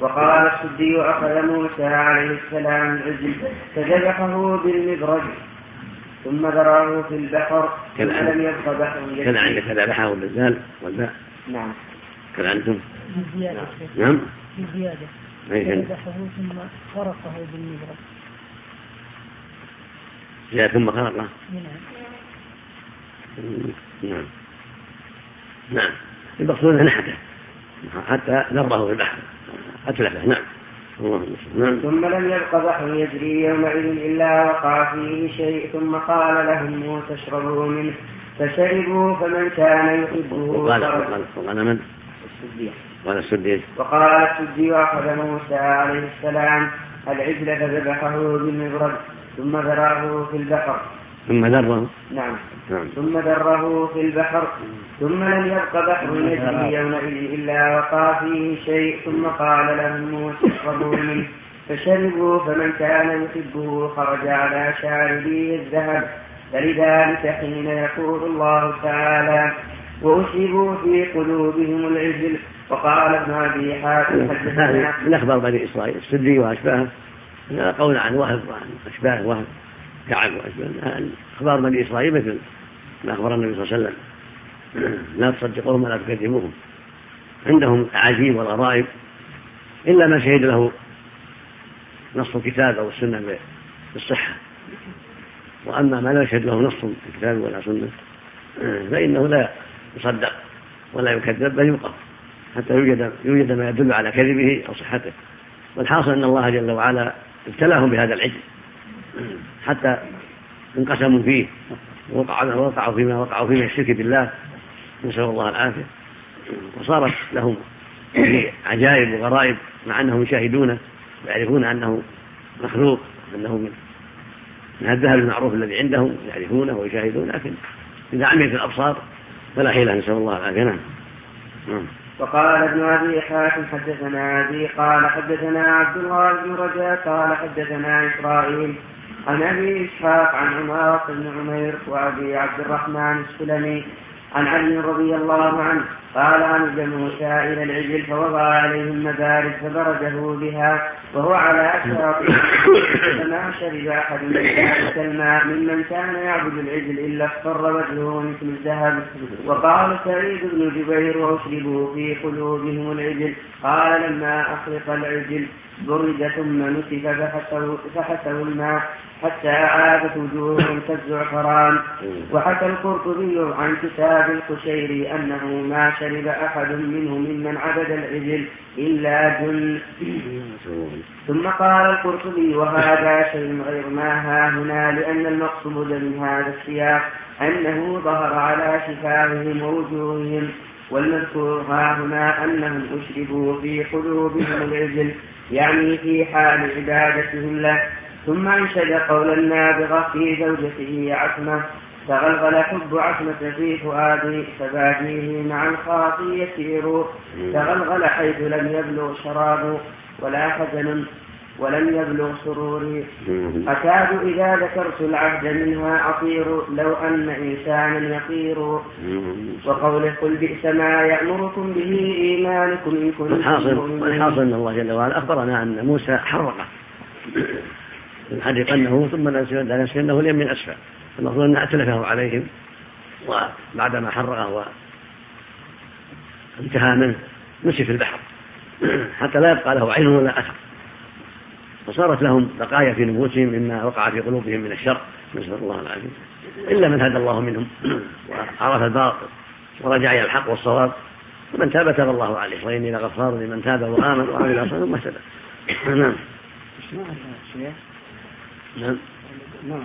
وقال السدي أخذ موسى عليه السلام العجل فذبحه بالمبرد ثم ذراه في البحر فلم يبق بحر
كان عندك ذبحه بالزال والباء.
نعم.
كان عندكم
بزيادة.
نعم.
بزيادة. ذبحه ثم خرقه بالمبرد.
جاء ثم خرقه. نعم. نعم. المقصود نحته حتى ذره في البحر أتلفه. نعم.
ثم لم يبق بحر يجري يومئذ إلا وقع فيه شيء ثم قال لهم موسى اشربوا منه فشربوا فمن كان يحبه
وقال من؟ السدي.
وقال السدي وأخذ موسى عليه السلام العجل فذبحه بالمبرد ثم ذراه في البحر
ثم ذره.
نعم. ثم ذره في البحر ثم لم يبق بحر يجري يومئذ إلا وقع فيه شيء ثم قال لهم موسى اشربوا منه فشربوا فمن كان يحبه خرج على شاربيه الذهب فلذلك حين يقول الله تعالى وأشربوا في قلوبهم العجل. وقال ابن أبي حاتم
هذه من أخبار بني إسرائيل السدي وأشباهه قول عن وهب وعن أشباه وهب كعب وأشباه. أخبار بني إسرائيل مثل ما أخبر النبي صلى الله عليه وسلم لا تصدقوهم ولا تكذبوهم. عندهم عجيب والغرائب إلا ما شهد له نص الكتاب أو السنة بالصحة، وأما ما لا يشهد له نص الكتاب ولا سنة فإنه لا يصدق ولا يكذب بل يوقف حتى يوجد ما يدل على كذبه أو صحته. والحاصل أن الله جل وعلا ابتلاهم بهذا العجل حتى انقسموا فيه ووقعوا فيما وقعوا فيه الشرك بالله نسأل الله العافية، وصارت لهم عجائب وغرائب مع أنهم يشاهدونه ويعرفون أنه مخلوق أنه من الذهب المعروف الذي عندهم يعرفونه ويشاهدونه، لكن إذا عملت الأبصار فلا حيلة نسأل الله العافية. نعم.
وقال ابن أبي حاتم حدثنا أبي قال حدثنا عبد الله بن رجاء قال حدثنا إسرائيل عن أبي إسحاق عن عمارة بن عمير وأبي عبد الرحمن السلمي عن علي رضي الله عنه قال عمد موسى إلى العجل فوضع عليه المبارد فبرده بها وهو على أشراطه فما شرب أحد من ذلك الماء ممن كان يعبد العجل إلا اصفر وجهه مثل الذهب. وقال سعيد بن جبير وأشربوا في قلوبهم العجل قال لما أخلق العجل برد ثم نسف فحسوا الماء حتى عادت وجوههم كالزعفران. وحكى القرطبي عن كتاب القشيري أنه ما شرب أحد منهم ممن عبد العجل إلا جن. ثم قال القرطبي وهذا شيء غير ما ها هنا لأن المقصود من هذا السياق أنه ظهر على شفاههم ووجوههم، والمذكور ها هنا أنهم أشربوا في قلوبهم العجل يعني في حال عبادتهم له. ثم أنشد قول النابغة في زوجته عتمة تغلغل حب عتمة في فؤادي فباديه مع الخاطي يسير تغلغل حيث لم يبلغ شراب ولا حزن ولم يبلغ سروري أكاد إذا ذكرت العهد منها أطير لو أن إنسانا يطير. وقوله قل بئس ما يأمركم به إيمانكم إن كنتم مؤمنين.
والحاصل أن الله جل وعلا أخبرنا أن موسى حرقه حرقنه ثم لنسفنه اليم من أسفل، المفروض أن أتلفه عليهم، وبعدما حرقه وانتهى منه نسف البحر حتى لا يبقى له عين ولا أثر، وصارت لهم بقايا في نفوسهم مما وقع في قلوبهم من الشر نسأل الله العافية، إلا من هدى الله منهم وعرف الباطل ورجع إلى الحق والصواب، ومن تاب تاب الله عليه وإني لغفار لمن تاب وآمن وعمل صالحا ثم اهتدى. نعم. نعم.
نوع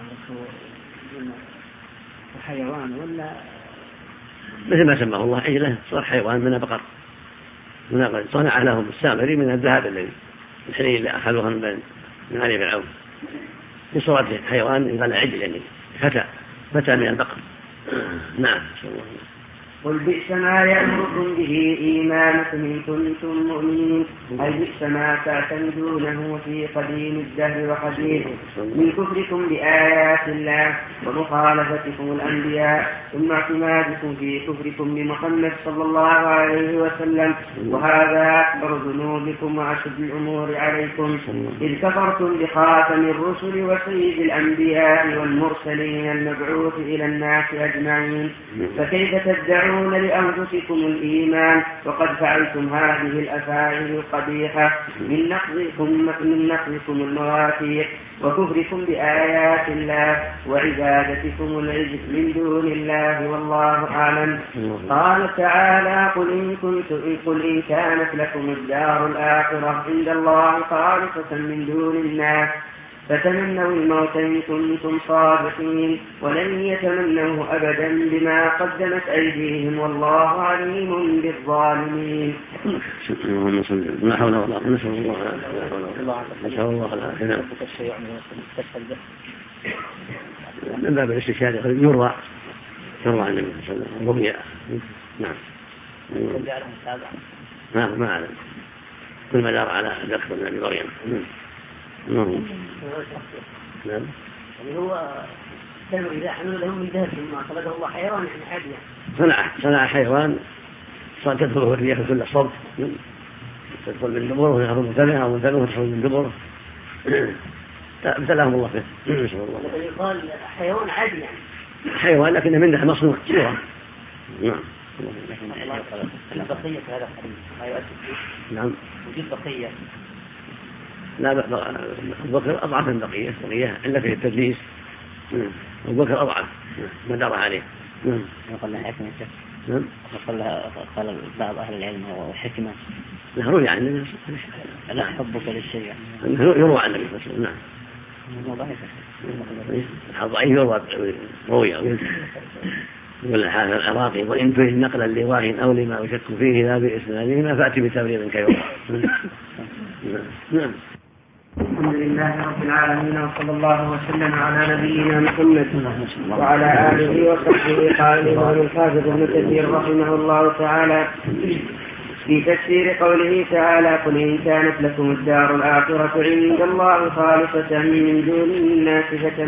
حيوان ولا
مثل ما سماه الله عجله صار حيوان من بقر صنع لهم السامري من الذهب الذي الحلي اللي أخذوها من آل فرعون في صورة حيوان يقال عجل يعني فتى من البقر. نعم.
قل بئس ما يأمركم به إيمانكم إن كنتم مؤمنين، أي بئس ما تعتمدونه في قديم الدهر وحديثه من كفركم بآيات الله ومخالفتكم الأنبياء، ثم اعتمادكم في كفركم بمحمد صلى الله عليه وسلم، وهذا أكبر ذنوبكم وأشد الأمور عليكم، إذ كفرتم بخاتم الرسل وسيد الأنبياء والمرسلين المبعوث إلى الناس أجمعين، فكيف تدعون لأنفسكم الإيمان وقد فعلتم هذه الأفاعيل القبيحة من نقضكم المواثيق وكفركم بآيات الله وعبادتكم العجل من دون الله، والله أعلم. قال تعالى: قل إن كانت لكم الدار الآخرة عند الله خالصة من دون الناس فتمنوا الموت إن كنتم صادقين، ولن يتمنوه أبدا بما قدمت أيديهم، والله عليم بالظالمين.
لا حول ولا قوة نسأل الله العافية. من باب الاستشهاد يروى عن النبي صلى الله عليه وسلم رؤيا. نعم ما أعلم، كل ما دار على ذكر النبي مريم. نعم.
يعني هو كانوا إذا حملوا لهم من ذهب ما خلقه الله حيوان يعني عادي.
صنع حيوان صار تدخله الرياح كل صوت، تدخل من دبره ويخرج منتبه أو منتبه وتدخل من دبره، ابتلاهم الله فيه. نسأل الله.
يقال حيوان عادي يعني.
حيوان لكنه منه مصنوع صورة. نعم.
البقية في هذا الحديث ما يؤثر.
نعم.
وجود بقية.
لا أبو بكر أضعف من بقية إلا في التدليس. أبو بكر أضعف ما دار عليه.
يقول لها حكمة.
نعم.
قال بعض أهل العلم هو حكمة.
يروي عن النبي.
لا حبك للشيء.
يروى عن النبي صلى الله عليه وسلم. نعم. ضعيف يروى يقول الحافظ العراقي: وإن فيه نقلا لواه أو لما يشك فيه لا بإسنادهما فأتي بتبرير كيوم. نعم.
الحمد لله رب العالمين، وصلى الله وسلم على نبينا محمد وعلى آله وصحبه. قال الإمام الحافظ ابن كثير رحمه الله تعالى في تفسير قوله تعالى: قل إن كانت لكم الدار الآخرة عند الله خالصة من دون الناس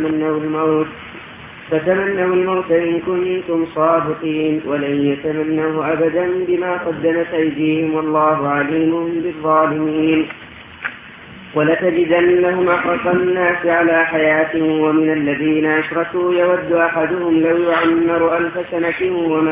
فتمنوا الموت إن كنتم صادقين، ولن يتمنوه أبدا بما قدمت أيديهم، والله عليم بالظالمين. ولتجدنهم أحرص الناس على حياة ومن الذين أشركوا يود أحدهم لو يعمر 1000 سنة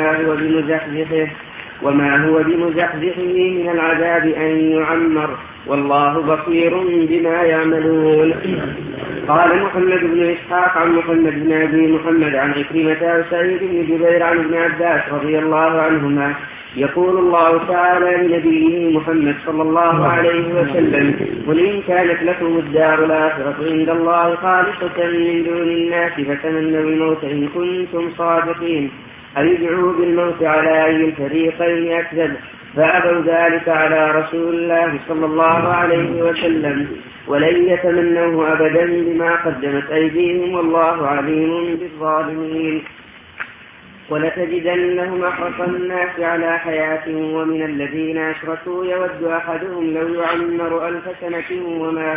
وما هو بمزحزحه من العذاب أن يعمر، والله بصير بما يعملون. قال محمد بن إسحاق عن محمد بن أبي محمد عن عكرمة وسعيد بن جبير عن ابن عباس رضي الله عنهما يقول الله تعالى لنبيه محمد صلى الله عليه وسلم: قل إن كانت لكم الدار الآخرة عند الله خالصة من دون الناس فتمنوا الموت إن كنتم صادقين، أن يدعوا بالموت على أي الفريقين أكذب، فأبوا ذلك على رسول الله صلى الله عليه وسلم، ولن يتمنوه أبدا بما قدمت أيديهم، والله عليم بالظالمين. ولتجدنهم أحرص الناس على حياة ومن الذين أشركوا يود أحدهم لو يعمر 1000 سنة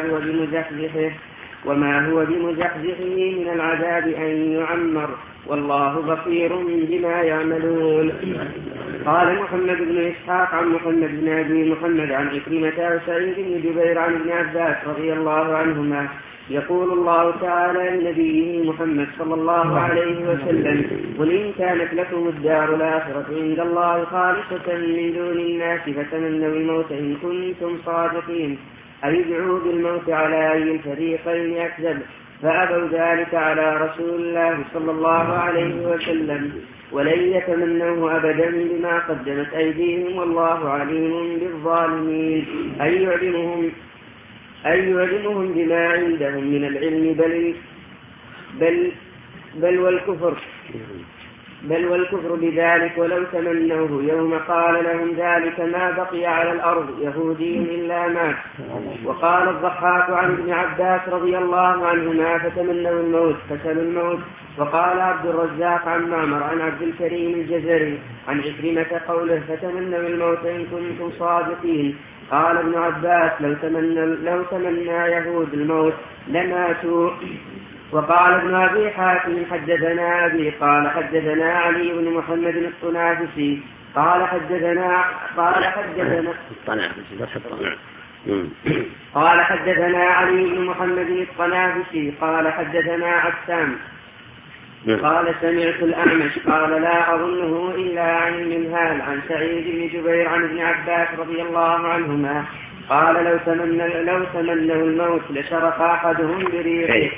وما هو بمزحزحه من العذاب أن يعمر، والله بصير بما يعملون. قال محمد بن إسحاق عن محمد بن أبي محمد عن عكرمة وسعيد بن جبير عن ابن عباس رضي الله عنهما يقول الله تعالى لنبيه محمد صلى الله عليه وسلم: قل إن كانت لكم الدار الآخرة عند الله خالصة من دون الناس فتمنوا الموت إن كنتم صادقين، أن يدعوا بالموت على أي الفريقين أكذب، فأبوا ذلك على رسول الله صلى الله عليه وسلم، ولن يتمنوه أبدا بما قدمت أيديهم، والله عليم بالظالمين. أن يعلمهم بما عندهم من العلم بل والكفر بل والكفر بذلك ولو تمنوه يوم قال لهم ذلك ما بقي على الأرض يهودي إلا مات. وقال الضحاك عن ابن عباس رضي الله عنهما فتمنوا الموت فسلوا الموت. وقال عبد الرزاق عن معمر عن عبد الكريم الجزري عن عكرمة قوله فتمنوا الموت إن كنتم صادقين. قال ابن عباس لو تمنى يهود الموت لماتوا. وقال ابن أبي حاتم حدثنا أبي قال حدثنا علي بن محمد الطنافسي قال حدثنا علي بن محمد الطنافسي قال حدثنا عسام قال سمعت الأعمش قال لا أظنه إلا عن المنهال عن سعيد بن جبير عن ابن عباس رضي الله عنهما قال لو تمنوا الموت لشرق أحدهم بريقه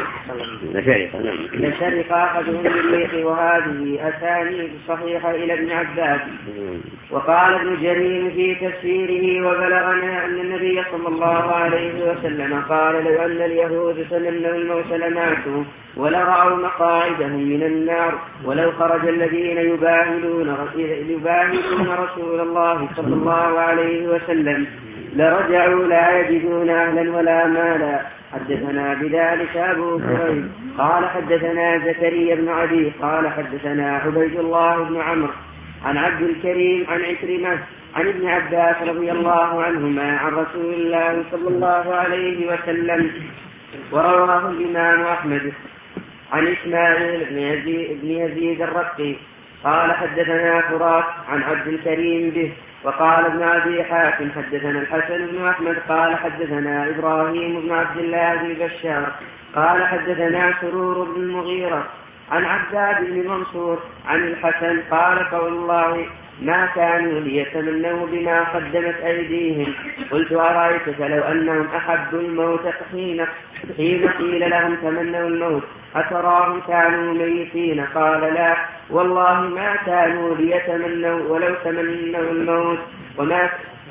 وهذه أسانيد صحيحة إلى ابن عباس. وقال ابن جرير في تفسيره وبلغنا أن النبي صلى الله عليه وسلم قال لو أن اليهود تمنوا الموت لماتوا ولرأوا مقاعدهم من النار ولو خرج الذين يباهلون رسول الله صلى الله عليه وسلم لرجعوا لا يجدون أهلا ولا مالا. حدثنا بذلك أبو كريم قال حدثنا زكريا بن عدي قال حدثنا عبيد الله بن عمرو عن عبد الكريم عن عكرمة عن ابن عباس رضي الله عنهما عن رسول الله صلى الله عليه وسلم. ورواه الإمام أحمد عن إسماعيل بن يزيد الرقي قال حدثنا فرات عن عبد الكريم به. وقال ابن أبي حاتم حدثنا الحسن بن أحمد قال حدثنا إبراهيم بن عبد الله بن بشار قال حدثنا سرور بن المغيرة عن عباد بن منصور عن الحسن قال قول الله ما كانوا ليتمنوا بما قدمت أيديهم. قلت أرأيتك لو أنهم أحبوا الموت حين قيل لهم تمنوا الموت أتراهم كانوا ميتين؟ قال لا والله ما كانوا ليتمنوا ولو تمنوا الموت وما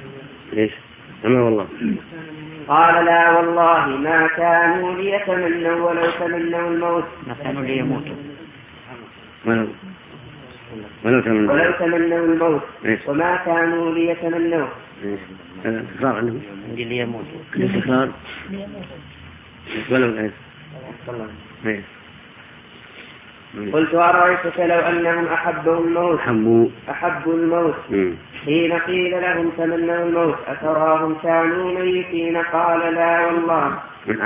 قال لا والله ما كانوا ليتمنوا ولو تمنوا الموت
ما كانوا ليموتوا
ولو تمنوا الموت وما كانوا ليتمنوا
تكرار عنهم ليموتوا تكرار ولو
قلت أرأيتك لو أنهم أحبوا الموت حين قيل لهم تمنوا الموت أتراهم كانوا ميتين؟ قال لا والله.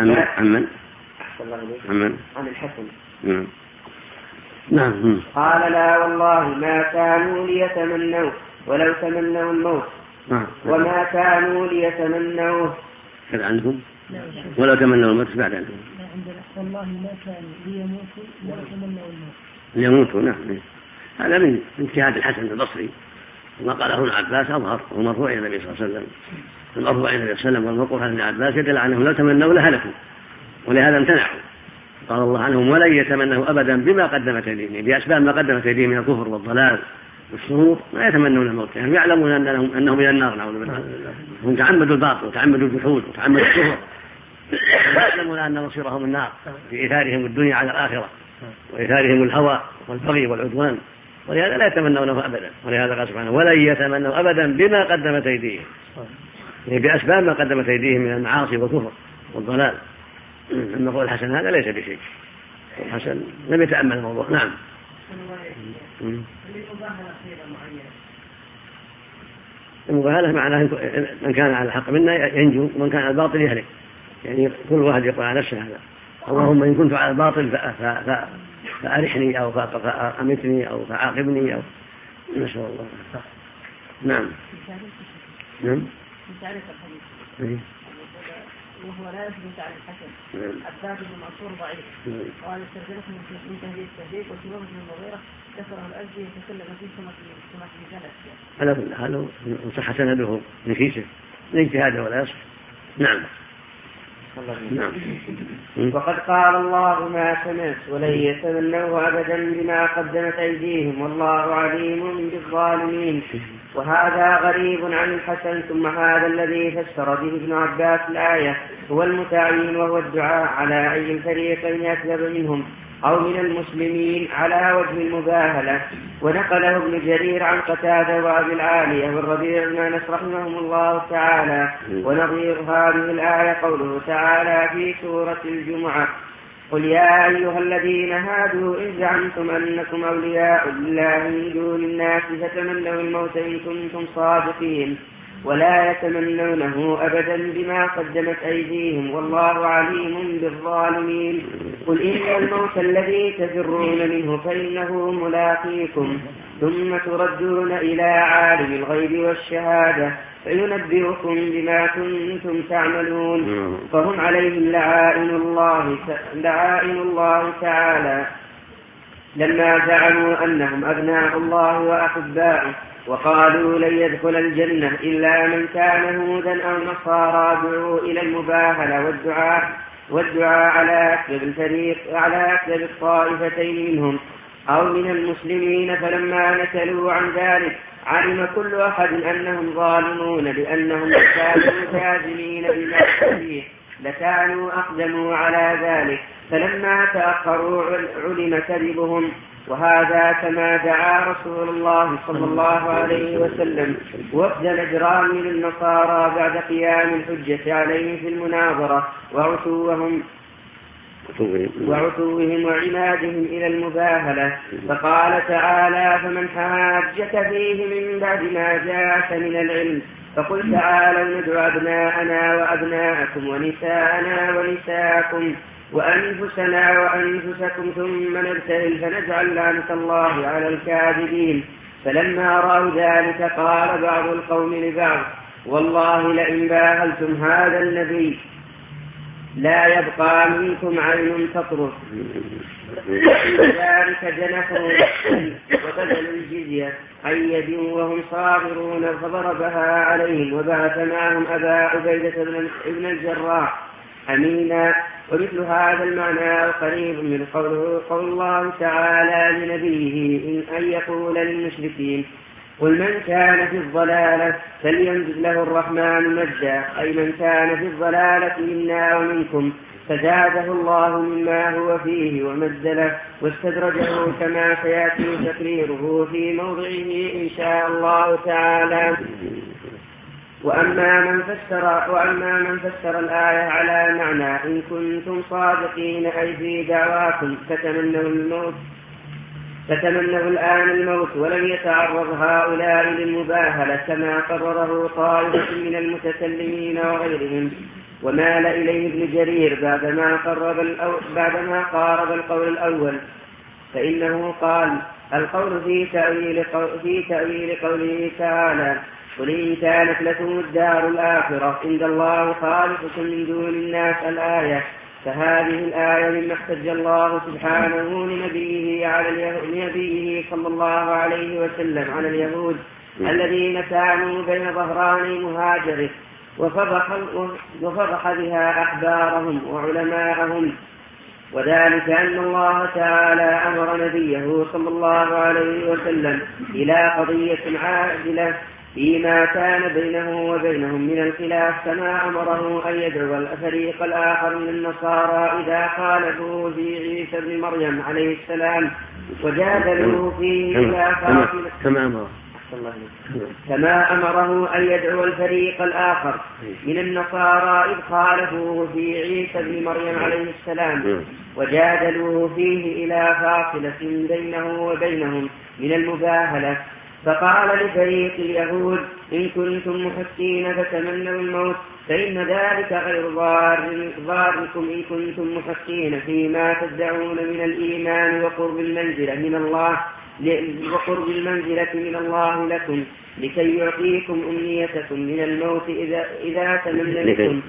عن الحسن
نعم.
قال لا والله ما كانوا ليتمنوا ولو تمنوا الموت وما كانوا ليتمنوه.
كذا عندهم ولو تمنوا الموت بعد عنهم
والله ما كانوا ليموتوا ولو تمنوا الموت.
ليموتوا نعم. هذا من اجتهاد الحسن البصري وما قاله ابن عباس أظهر ومرفوع إلى النبي صلى الله عليه وسلم. المرفوع إلى النبي صلى الله عليه وسلم والموقوف عن ابن عباس يدل على أنهم لو تمنوا لهلكوا ولهذا امتنعوا. قال الله عنهم ولن يتمنوا أبدا بما قدمت أيديهم بأسباب ما قدمت أيديهم من الكفر والضلال والشرور ما يتمنون الموت يعني يعلمون أنهم إلى النار نعوذ بالله. هم تعمدوا الباطل وتعمدوا الجحود وتعمدوا الكفر ويعلمون أن مصيرهم النار بإيثارهم الدنيا على الآخرة وإيثارهم الهوى والبغي والعدوان ولهذا لا يتمنونه أبدا. ولهذا قال سبحانه ولن يتمنوا أبدا بما قدمت أيديهم يعني بأسباب ما قدمت أيديهم من المعاصي والكفر والضلال. أما قول الحسن هذا ليس بشيء. الحسن لم يتأمل الموضوع. نعم. المباهلة معناه من كان على الحق منا ينجو ومن كان على الباطل يهلك يعني كل واحد يقول على نفسه هذا اللهم إن كنت على الباطل فأرحني أو فأمتني أو فعاقبني أو نسأل الله. نعم.
وهو لا يثبت على الحسن. عباد بن منصور ضعيف. قال استخدمته من تهديد التهديد وسلوه بن المغيرة كسره الأزدي يتكلم فيه سمك بجلس.
على كل حال صح سنده من كيسه الاجتهاد ولا يصح. نعم.
وقد قال الله ما سمعت ولن يتمنوه أبدا بما قدمت أيديهم والله عليم بالظالمين. وهذا غريب عن الحسن. ثم هذا الذي فسر به ابن عباس الآية هو المتعين وهو الدعاء على أي الفريقين أكذب منهم أو من المسلمين على وجه المباهلة. ونقله ابن جرير عن قتادة وأبي العالية والربيع بن أنس رحمهم الله تعالى. ونظير هذه الآية قوله تعالى في سورة الجمعة: قل يا أيها الذين هادوا إن زعمتم أنكم أولياء لله من دون الناس فتمنوا الموت إن كنتم صادقين ولا يتمنونه أبدا بما قدمت أيديهم والله عليم بالظالمين. قل إن الموت الذي تفرون منه فإنه ملاقيكم ثم تردون إلى عالم الغيب والشهادة فينبئكم بما كنتم تعملون. فهم عليهم لعائن الله تعالى لما زعموا أنهم أبناء الله وأحباؤه وقالوا لن يدخل الجنة إلا من كان هودا أو نصارى دعوا إلى المباهلة والدعاء على أكذب الطائفتين منهم أو من المسلمين. فلما نكلوا عن ذلك علم كل أحد أنهم ظالمون لأنهم كانوا كاذبين بما فيه لكانوا أقدموا على ذلك. فلما تأخروا علم كذبهم. وهذا كما دعا رسول الله صلى الله عليه وسلم وفد نجران من النصارى بعد قيام الحجة عليهم في المناظرة وعتوهم وعنادهم إلى المباهلة. فقال تعالى: فمن حاجك فيه من بعد ما جاءك من العلم فقل تعالوا ندعو أبناءنا وأبناءكم ونساءنا ونساءكم وأنفسنا وأنفسكم ثم نبتهل فنجعل لعنة الله على الكاذبين. فلما رأوا ذلك قال بعض القوم لبعض: والله لئن باهلتم هذا النبي لا يبقى منكم عين تطرف. ذلك جنحوا وبذلوا الجزية عن يد وهم صاغرون فضربها عليهم وبعث معهم أبا عبيدة بن الجراح أمينا. ومثل هذا المعنى قريب من قول الله تعالى لنبيه أن يقول للمشركين: قل من كان في الضلالة فليمدد له الرحمن مجدا، أي من كان في الضلالة منا ومنكم فزاده الله مما هو فيه ومد له واستدرجه كما سيأتي تقريره في موضعه إن شاء الله تعالى. وأما من فسر الآية على معنى إن كنتم صادقين أي في دعواكم فتمنوا الآن الموت ولم يتعرض هؤلاء للمباهلة كما قرره طائفة من المتكلمين وغيرهم. ومال إليه ابن جرير بعدما قارب القول الأول، فإنه قال: القول في تأويل قوله تعالى: قل إن كانت لكم الدار الآخرة عند الله خالصكم من دون الناس الآية. فهذه الآية مما احتج الله سبحانه لنبيه صلى الله عليه وسلم على اليهود الذين كانوا بين ظهراني مهاجره وفضح بها أحبارهم وعلماءهم. وذلك أن الله تعالى أمر نبيه صلى الله عليه وسلم إلى قضية عاجلة فيما كان بينه وبينهم من الخلاف، كما أمره أن يدعو الفريق الآخر من النصارى إذا خالفوه في عيسى بن مريم عليه السلام وجادلوه فيه إلى كما أمره أن يدعو الفريق الآخر من النصارى إذ خالفوه في عيسى بن مريم عليه السلام وجادلوه فيه إلى فاصلة بينه وبينهم من المباهلة. فقال لفريق اليهود: إن كنتم محقين فتمنوا الموت فإن ذلك غير ضاركم إن كنتم محقين فيما تدعون من الإيمان وقرب المنزلة من الله لكم لكي يعطيكم أمنيتكم من الموت إذا تمنيتم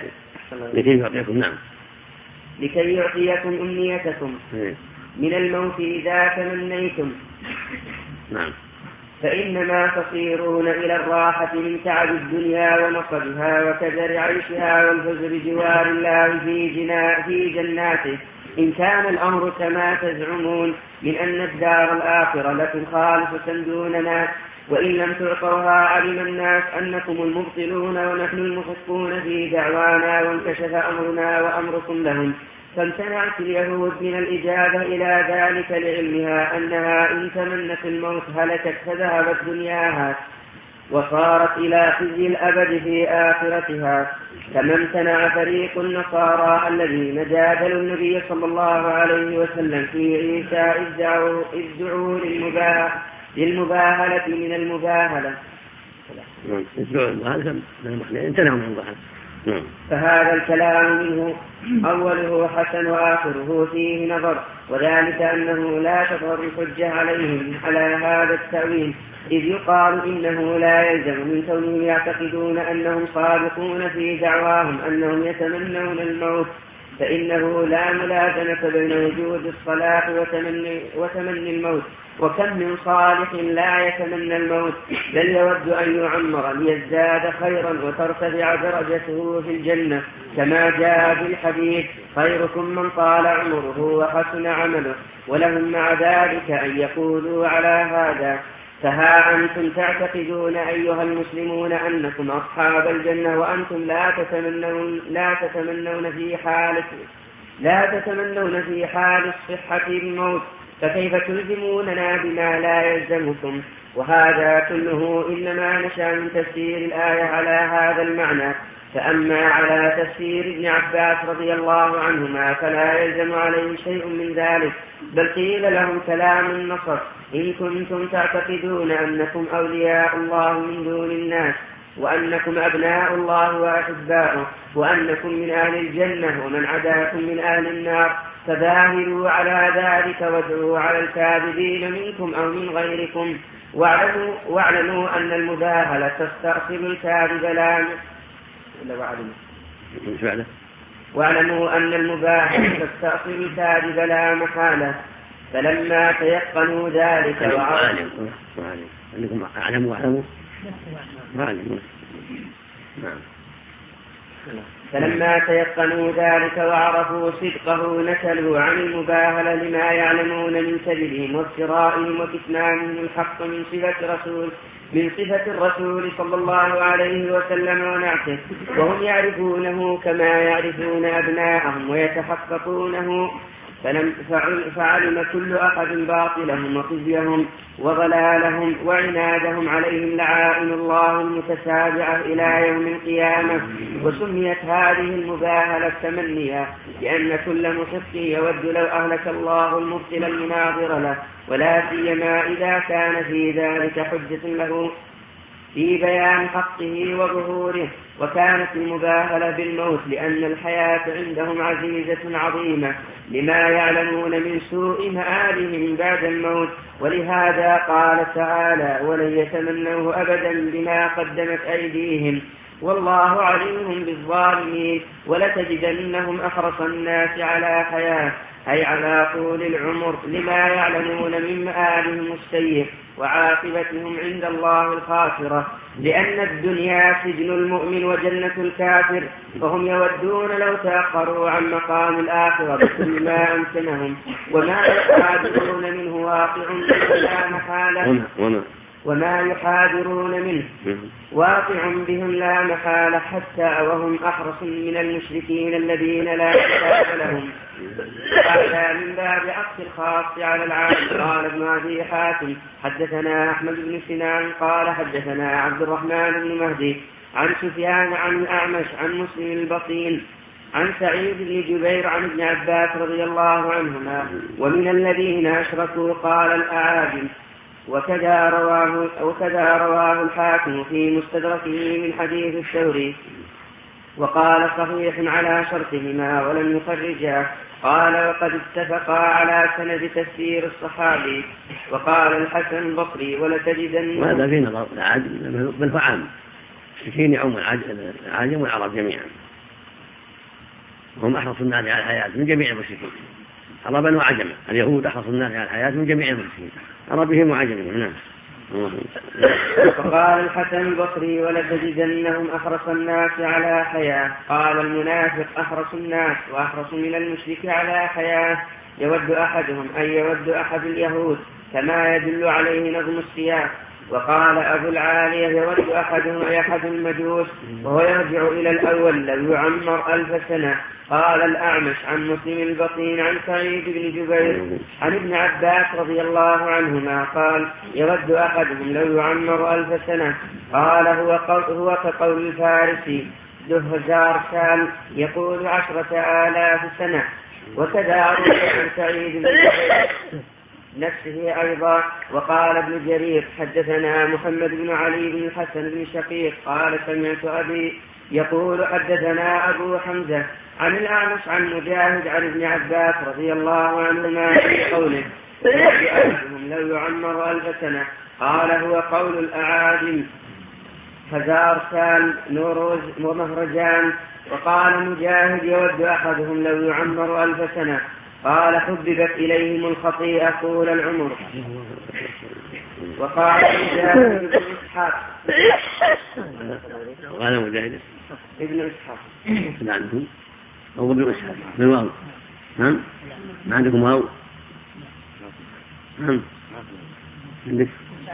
لكي يعطيكم أمنيتكم من الموت إذا تمنيتم. نعم. فإنما تصيرون إلى الراحة من تعب الدنيا ونصبها وكدر عيشها والفوز بجوار الله في جناته، إن كان الأمر كما تزعمون من أن الدار الآخرة لكم خالصة دوننا. وإن لم تعطوها علم الناس أنكم المبطلون ونحن المحقون في دعوانا وانكشف أمرنا وأمركم لهم. فامتنعت اليهود من الإجابة إلى ذلك لعلمها أنها إن تمنت الموت هلكت فذهبت دنياها وصارت إلى خزي الأبد في آخرتها. كما امتنع فريق النصارى الذين جادلوا النبي صلى الله عليه وسلم في عيسى إذ دعوا للمباهلة من المباهلة. فهذا الكلام منه أوله حسن وآخره فيه نظر، وذلك أنه لا تظهر الحجة عليهم على هذا التأويل، إذ يقال إنه لا يلزم من كونهم يعتقدون أنهم صادقون في دعواهم أنهم يتمنون الموت، فإنه لا ملازمة بين وجود الصلاح وتمني الموت. وكم من صالح لا يتمنى الموت بل يود أن يعمر ليزداد خيرا وترتفع درجته في الجنة، كما جاء في الحديث: خيركم من طال عمره وحسن عمله. ولهم مع ذلك أن يقولوا على هذا: فها أنتم تعتقدون أيها المسلمون أنكم أصحاب الجنة وأنتم لا تتمنون في حال الصحة الموت، فكيف تلزموننا بما لا يلزمكم؟ وهذا كله إنما نشأ من تفسير الآية على هذا المعنى. فأما على تفسير ابن عباس رضي الله عنهما فلا يلزم عليه شيء من ذلك، بل قيل لهم كلام النصر: إن كنتم تعتقدون أنكم أولياء الله من دون الناس، وأنكم أبناء الله وأحباؤه، وأنكم من أهل الجنة، ومن عداكم من أهل النار، فظاهروا على ذلك وادعوا على الكاذبين منكم أو من غيركم، واعلموا أن المباهلة تستأصل الكاذب واعلموا أن المباهلة تستأصل الكاذب لا محالة. فلما تيقنوا ذلك وعرفوا صدقه نسلوا عن المباهلة لما يعلمون من كذبهم وافترائهم وكتمانهم الحق من صفة الرسول صلى الله عليه وسلم ونعته، وهم يعرفونه كما يعرفون أبناءهم ويتحققونه. فعلم كل أحد باطلهم وخزيهم وضلالهم وعنادهم عليهم لعائن الله المتتابعة إلى يوم القيامة. وسميت هذه المباهلة تمنيا، لأن كل محق يود لو أهلك الله المبطل المناظر له، ولا سيما إذا كان في ذلك حجة له في بيان حقه وظهوره. وكانت المباهلة بالموت لأن الحياة عندهم عزيزة عظيمة لما يعلمون من سوء مآلهم بعد الموت، ولهذا قال تعالى: ولن يتمنوه أبدا بما قدمت أيديهم والله عليم بالظالمين. ولتجدنهم أحرص الناس على حياة، أي على طول العمر، لما يعلمون من مآلهم السيء وعاقبتهم عند الله الخاسرة، لأن الدنيا سجن المؤمن وجنة الكافر، فهم يودون لو تأخروا عن مقام الآخرة بكل ما أمكنهم، وما يحاذرون منه واقع لا محالة واقع بهم لا محالة، حتى وهم أحرص من المشركين الذين لا كتاب لهم. هذا من باب عطف الخاص على العام. قال ابن أبي حاتم: حدثنا أحمد بن سنان قال حدثنا عبد الرحمن بن مهدي عن سفيان عن الأعمش عن مسلم البطين عن سعيد بن جبير عن ابن عباس رضي الله عنهما: ومن الذين أشركوا قال الأعاجم. وكذا رواه الحاكم في مستدركه من حديث الثوري، وقال صحيح على شرطهما ولم يخرجاه. قال: وقد اتفقا على سند تفسير الصحابي. وقال الحسن البصري: ولتجدن.
وهذا في نظر العاجم بل فعام الشركين يعم العاجم والعرب جميعا، هم أحرص الناس على الحياة من جميع المشركين عربا وعجما. اليهود أحرص الناس على الحياة من جميع المشركين عربهم وعجمهم. نعم.
وقال الحسن البصري: ولتجدنهم أحرص الناس على حياة. قال المنافق: أحرص الناس وأحرص من المشرك على حياة، يود أحدهم أن يود أحد اليهود، كما يدل عليه نظم السياق. وقال أبو العالية يود أحد المجوس وهو يرجع إلى الأول لو يعمر 1000 سنة. قال الأعمش عن مسلم البطين عن سعيد بن جبير عن ابن عباس رضي الله عنهما قال يود أحدهم لو يعمر 1000 سنة. قال هو كقول الفارسي دهزار سال يقول 10,000 سنة. وكذا عن سعيد بن جبير نفسه أيضا. وقال ابن جرير حدثنا محمد بن علي بن الحسن بن شقيق قال سمعت أبي يقول حدثنا أبو حمزة عن الأعمش عن مجاهد عن ابن عباس رضي الله عنهما في قوله لو يعمر 1000 سنة. قال هو قول الأعاجم هزار سال نوروز ومهرجان. وقال مجاهد يود أحدهم لو يعمر 1000 سنة. قال حببت إليهم الخطيئة طول العمر. وقال مجاهد بن إسحاق
قال مجاهد
ابن إسحاق
عندكم أو ابن إسحاق بالواو. نعم ما عندكم واو. نعم عندك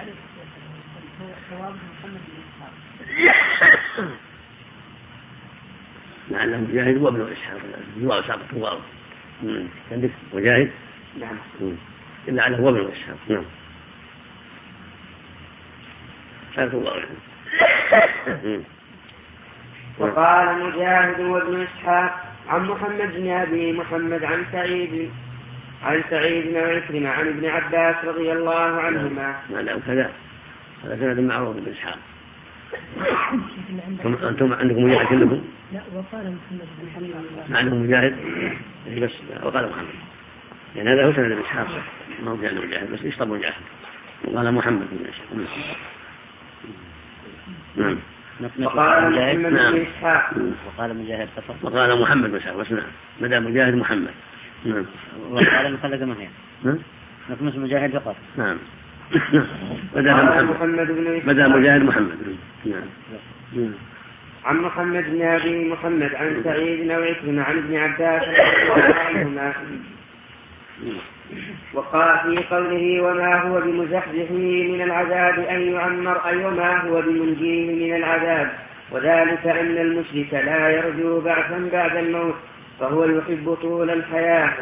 لعله مجاهد وابن إسحاق الواو سابق الواو. عندك مجاهد
نعم
لعله وابن إسحاق. نعم سابق الواو.
وقال مجاهد وابن إسحاق عن محمد بن أبي محمد عن سعيد بن عكرمة عن ابن عباس رضي الله عنهما.
هذا كذا هذا سند معروف بن إسحاق. أنتم عندكم مجاهد كلكم؟
لا وقال محمد بن حنبل
عندهم مجاهد بس وقال محمد يعني هذا هو سند بن إسحاق ما هو جاء مجاهد بس يشطب مجاهد. وقال محمد بن إسحاق. نعم
وقال محمد بن إسحاق
وقال مجاهد فقط
وقال محمد بن إسحاق بس نعم بدأ مجاهد محمد. نعم
وقال مخلد ما هي نقمص مجاهد فقط.
نعم بدأ مجاهد محمد. نعم
عن محمد بن أبي محمد عن سعيد بن عكرمة عن ابن عباس رضي الله عنهما. وقال في قوله وما هو بمزحزحه من العذاب أن يعمر أي وما هو بمنجيه من العذاب. وذلك أن المشرك لا يرجو بعثا بعد الموت فهو يحب طول الحياة.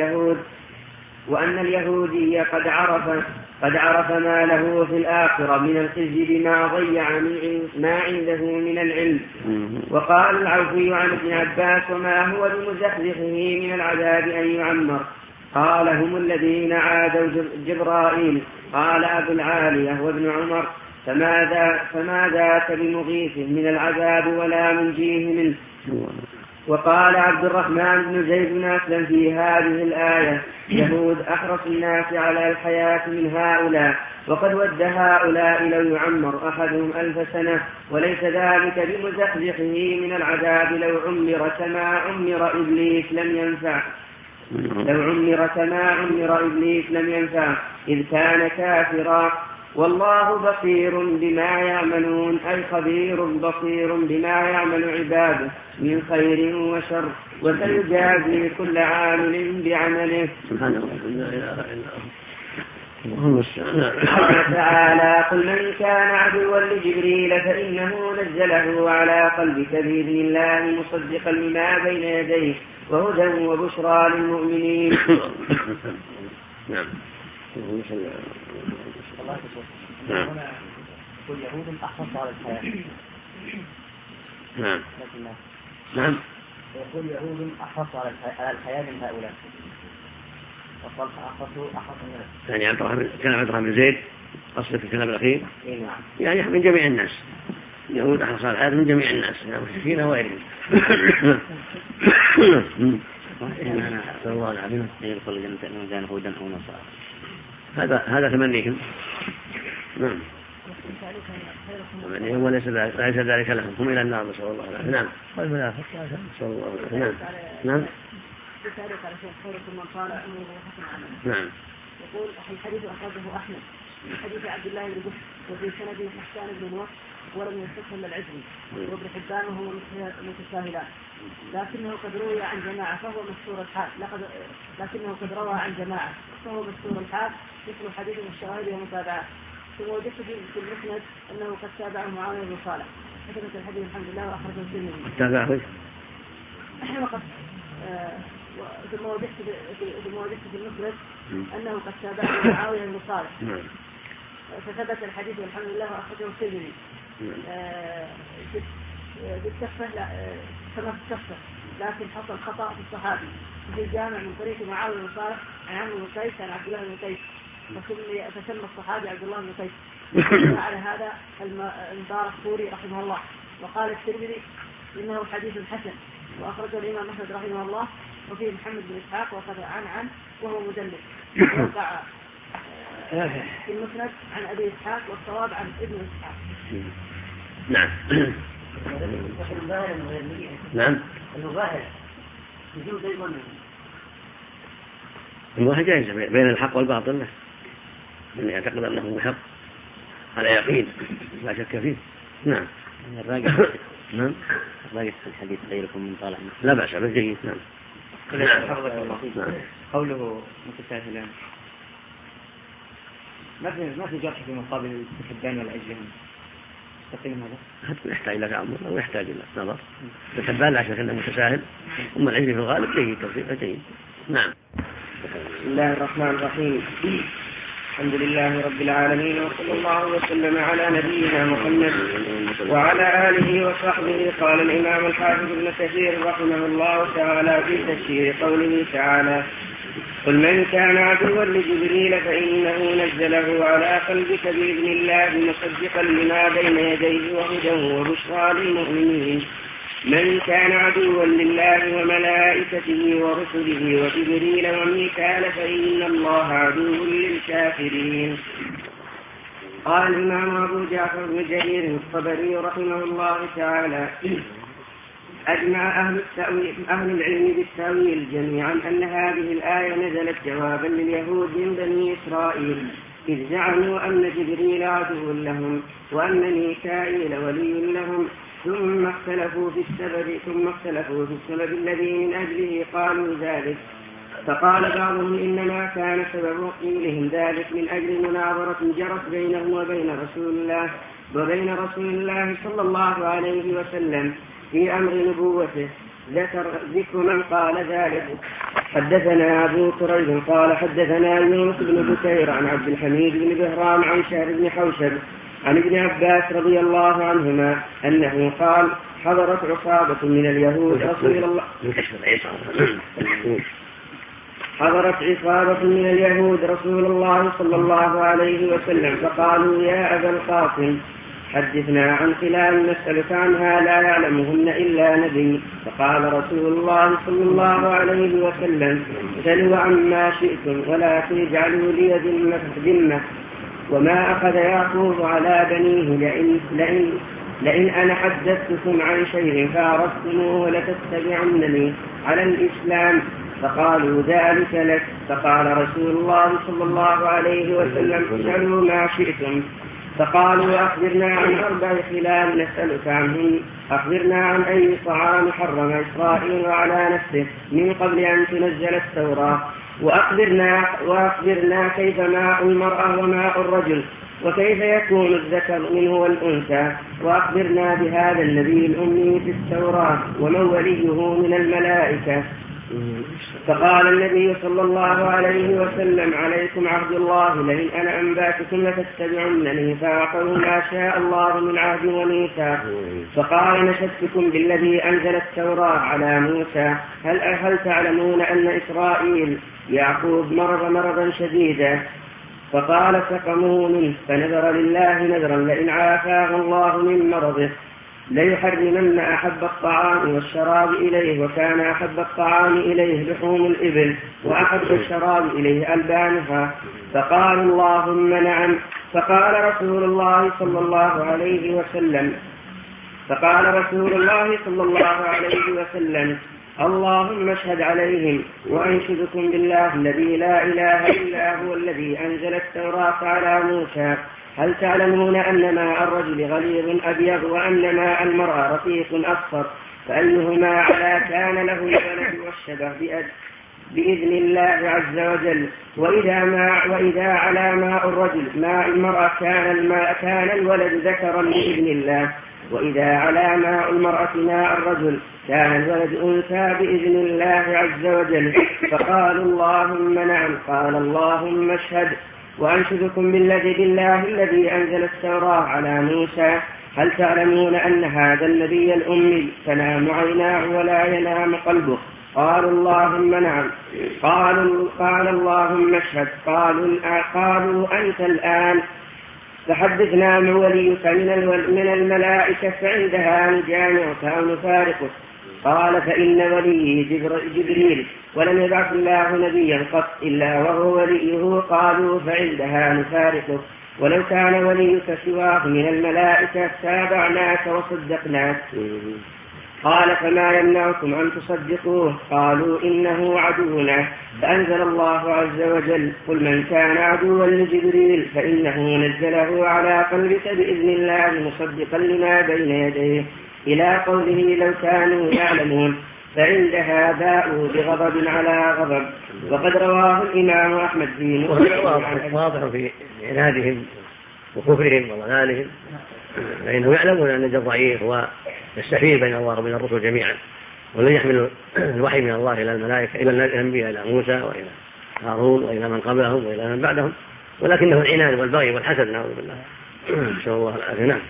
وأن اليهودي قد عرف ما له في الآخرة من الخزي بما ضيع ما عنده من العلم. وقال العوفي عن ابن عباس وما هو بمزحزحه من العذاب أن يعمر. قال هم الذين عادوا جبرائيل. قال أبو العالية وابن عمر فما ذاك بمغيث من العذاب ولا منجيه منه. وقال عبد الرحمن بن زيد بن أسلم في هذه الآية يهود أحرص الناس على الحياة من هؤلاء وقد ود هؤلاء لو يعمر أحدهم 1000 سنة وليس ذلك بمزحزحه من العذاب لو عمر كما عمر إبليس لم ينفع إذ كان كافرا. والله بصير بما يعملون أي خبير بصير بما يعمل عباده من خير وشر وسيجازي كل عامل بعمله. قال تعالى قل من كان عدوا لجبريل فإنه نزله على قلبك بإذن الله مصدقا لما بين يديه وهدى وبشرى للمؤمنين.
نعم
كل يهود أحرص على الحياة.
نعم
يقول يهود أحرص على الحياة من هؤلاء وقال أحرص
يعني كلام عبد الرحمن بن زيد أصل في الكلام الأخير يعني من جميع الناس يهود أحرص على الحياة من جميع الناس المشركين وغيرهم.
أنا أسأل الله العظيم أن يدخل الجنة إن كان هودا أو نصارى.
هذا تمنيهم. نعم تمنيهم وليس ذلك لهم هم إلى النار نسأل الله العافية. نعم والمنافق نسأل الله العافية. نعم نعم
يقول الحديث أخرجه أحمد من حديث عبد الله بن بكر وفي سنده حسان بن نوح ولم يستسهل العجل وابن حبان وهو متساهلان لكنه قد روى عن جماعة فهو مشهور الحال مثل حديث الشواهد ومتابعات. ثم وجدت في المسند أنه قد تابعه معاوية بن صالح فثبت الحديث الحمد لله وأخرجه الترمذي.
تابعه
ثم وجدت في المسند أنه قد تابعه معاوية بن صالح فثبت الحديث الحمد لله وأخرجه الترمذي. بالكفة كما في الكفة لكن حصل خطأ في الصحابي في الجامع من طريق معاوية بن صالح عن عمرو بن قيس عن عبد الله بن قيس فسمى الصحابي عبد الله بن قيس. على هذا الدارقطني رحمه الله. وقال الترمذي إنه حديث حسن وأخرجه الإمام أحمد رحمه الله وفيه محمد بن إسحاق وقد عن وهو مدلس وقع في المسند عن أبي إسحاق والصواب عن ابن إسحاق.
نعم. نعم.
المظاهر يجوز أيضا
المظاهر جائزة بين الحق والباطل من يعتقد أنه محق على يقين لا شك فيه. نعم.
الراجح نعم الراجح في الحديث غيركم من طالع
لا بأس به جيد. نعم.
نعم. قوله متساهلان ما في جرح في مقابل الحبان والعجلان تقيم هذا
يحتاج إلى تعمل أو يحتاج إلى نظر. الحبان لا شك أنه متساهل أما العجل في الغالب جيد توفيقه جيد. نعم.
بسم الله الرحمن الرحيم. الحمد لله رب العالمين وصلى الله وسلم على نبينا محمد وعلى آله وصحبه. قال الإمام الحافظ ابن كثير رحمه الله تعالى في تفسير قوله تعالى قل من كان عدوا لجبريل فإنه نزله على قلبك بإذن الله مصدقا لما بين يديه وهدى وبشرى للمؤمنين. من كان عدوا لله وملائكته ورسله وجبريل وميكال فإن الله عدو للكافرين. قال الإمام أبو جعفر بن جرير الطبري رحمه الله تعالى أجمع أهل العلم بالتأويل جميعا أن هذه الآية نزلت جوابا لليهود من بني إسرائيل إذ زعموا أن جبريل عدو لهم وأن ميكائيل ولي لهم ثم اختلفوا في السبب الذي من أجله قالوا ذلك. فقال بعضهم إنما كان سبب قيلهم ذلك من أجل مناظرة جرت بينهم وبين رسول الله صلى الله عليه وسلم في أمر نبوته. ذكر من قال ذلك. حدثنا أبو كريب قال حدثنا يونس بن بكير عن عبد الحميد بن بهرام عن شهر بن حوشب عن ابن عباس رضي الله عنهما أنه قال حضرت عصابة من اليهود رسول الله صلى الله عليه وسلم فقالوا يا أبا القاسم حدثنا عن خلال نسألك عنها لا يعلمهن إلا نبي. فقال رسول الله صلى الله عليه وسلم سلوا عما شئتم ولكن اجعلوا لي ذمة. وما أخذ يعقوب على بنيه لئن أنا حدثتكم عن شيء فعرفتموه لتتبعنني على الإسلام. فقالوا ذلك لك. فقال رسول الله صلى الله عليه وسلم اسألوا ما شئتم. فقالوا أخبرنا عن 4 خلال نسألك عنهم. أخبرنا عن أي طعام حرم إسرائيل على نفسه من قبل أن تنزل التوراة. وأخبرنا كيف ماء المرأة وماء الرجل وكيف يكون الذكر منه والأنثى. وأخبرنا بهذا النبي الأمي في التوراة ومن وليه من الملائكة. فقال النبي صلى الله عليه وسلم عليكم عهد الله لئن أنا أنباتكم لتتبعنني. فأعطوا ما شاء الله من عهد وميثاق. فقال نشدتكم بالذي أنزل التوراة على موسى هل تعلمون أن إسرائيل يعقوب مرضا شديدا فقال سقموا منه فنذر لله نذرا لئن عافاه الله من مرضه ليحرمن أحب الطعام والشراب إليه. وكان أحب الطعام إليه لحوم الإبل وأحب الشراب إليه ألبانها. فقال اللهم نعم. فقال رسول الله صلى الله عليه وسلم اللهم اشهد عليهم وأنشدكم بالله الذي لا إله إلا هو الذي أنزل التوراة على موسى هل تعلمون أن ماء الرجل غليظ أبيض وأن ماء المرأة رقيق أصفر فأيهما على كان له الولد والشبه بإذن الله عز وجل. وإذا على ماء الرجل ماء المرأة كان الولد ذكرا بإذن الله، وإذا على ماء المرأة ماء الرجل كان الولد أنثى بإذن الله عز وجل. فقالوا اللهم نعم. قال اللهم اشهد. وأنشدكم بالله الذي أنزل التوراة على موسى، هل تعلمون أن هذا النبي الأمي تنام عيناه ولا ينام قلبه؟ قالوا اللهم نعم. قال اللهم اشهد. قالوا أنت الآن فحدثنا من وليك من الملائكة فعندها نجامعك أو نفارقك. قال فإن ولي جبريل، ولم يبعث الله نبيا قط إلا وهو وليه. قالوا فعندها نفارقك، ولو كان وليك سواه من الملائكة تابعناك وصدقناك. قال فما يمنعكم أن تصدقوه؟ قالوا إنه عدونا. فأنزل الله عز وجل قل من كان عدوا لجبريل فإنه نزله على قلبك بإذن الله مصدقا لما بين يديه إلى قوله لو كانوا يعلمون. فعندها باءوا بغضب على غضب. وقد رواه الإمام أحمد في مسند.
واضح في عنادهم وكفرهم وضلالهم، فإنهم يعلمون أن الضعيف ويستحيل بين الله وبين الرسل جميعا، ولن يحمل الوحي من الله إلى الملائكة إلى الأنبياء إلى موسى وإلى هارون وإلى من قبلهم وإلى من بعدهم، ولكنه العناد والبغي والحسد نعوذ بالله. نسأل الله العافية. نعم.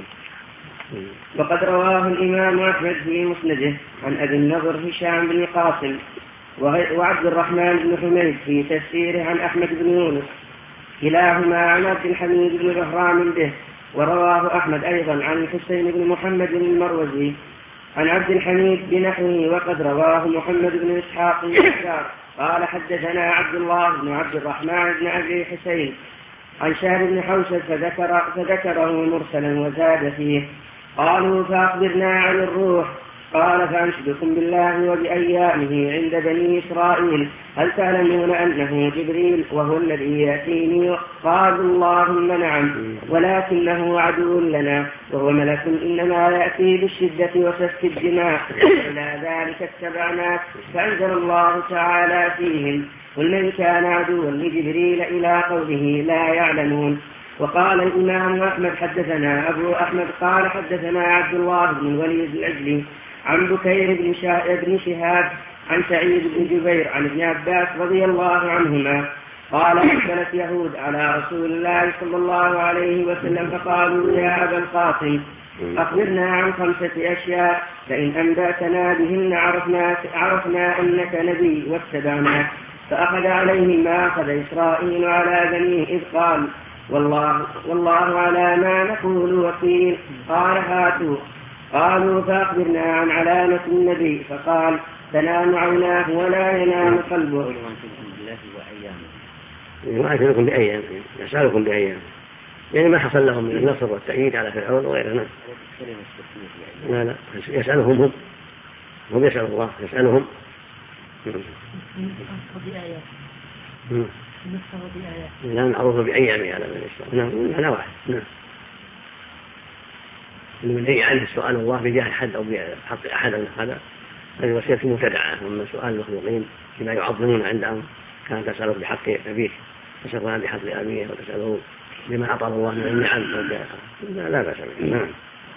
وقد رواه الإمام أحمد في مسنده عن أبي النضر هشام بن قاسم وعبد الرحمن بن حميد في تفسيره عن أحمد بن يونس كلاهما عن عبد الحميد بن بهرام به. ورواه أحمد أيضا عن الحسين بن محمد المروزي عن عبد الحميد بنحوه. وقد رواه محمد بن إسحاق الشجار قال حدثنا عبد الله بن عبد الرحمن بن أبي حسين عن شهر بن حوشب فذكره مرسلا وزاد فيه. قالوا فأخبرنا عن الروح. قال فأنشدكم بالله وبأيامه عند بني إسرائيل، هل تعلمون أنه جبريل وهو الذي يأتيني؟ قالوا اللهم نعم، ولكنه عدو لنا وهو ملك إنما يأتي بالشدة وسفك الدماء، إلى ذلك اتبعناك. فأنزل الله تعالى فيهم قل من كان عدوا لجبريل إلى قوله لا يعلمون. وقال الإمام أحمد حدثنا أبو أحمد قال حدثنا عبد الله بن الوليد العجلي عن بكير بن شهاب عن سعيد بن جبير عن ابن عباس رضي الله عنهما قال أقبلت يهود على رسول الله صلى الله عليه وسلم فقالوا يا أبا القاسم أخبرنا عن 5 أشياء فإن أنبأتنا بهن عرفنا أنك نبي واتبعناك. فأخذ عليهم ما أخذ إسرائيل على بنيه إذ قال والله على ما نقول وكيل. قال هاتوا. قالوا فأخبرنا عن علامة النبي. فقال تنام عيناه ولا ينام قلبه.
يعاشركم بأيام، يسألكم بأيام، يعني ما حصل لهم من النصر والتأييد على فرعون وغيره. لا يسألهم هم يسأل الله يسألهم. لا نعرف بأيامه على من يسأل. نعم هذا واحد. نعم من أي عنده سؤال الله بجاه أحد أو بحق أحد هذا هذه وسيلة مبتدعة. أما سؤال المخلوقين بما يعظمون عندهم كان تسأله بحق أبيه تسأله بحق أبيه وتسأله بما أعطاه الله من النعم لا بأس به. نعم.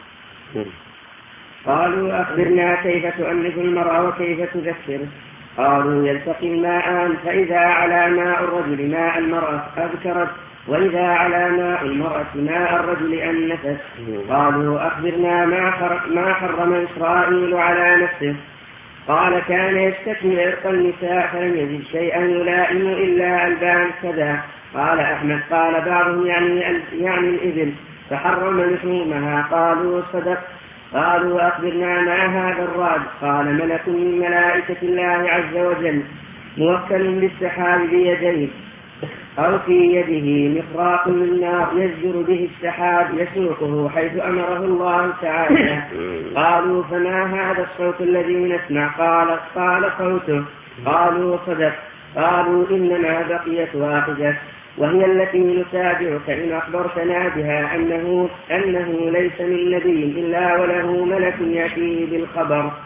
قالوا أخبرنا كيف تؤنث المرأة وكيف تذكر؟ قالوا يلتقي الماءان فإذا على ماء الرجل ماء المرأة أذكرت وإذا على ماء المرأة ماء الرجل أنثت. قالوا أخبرنا ما حرم إسرائيل على نفسه؟ قال كان يشتكي عرق النساء فلم يجد شيئا يلائم إلا ألبان كذا. قال أحمد قال بعضهم يعني الإبل فحرم لحومها. قالوا صدق. قالوا أخبرنا ما هذا الرعد؟ قال ملك من ملائكة الله عز وجل موكل بالسحاب بيديه أو في يده مخراق من نار يزجر به السحاب يسوقه حيث أمره الله تعالى. قالوا فما هذا الصوت الذي نسمع؟ قال صوته. قالوا صدق. قالوا إنما بقيت واحدة وهي التي نتابعك إن أخبرتنا بها أنه ليس من نبي إلا وله ملك يأتي بالخبر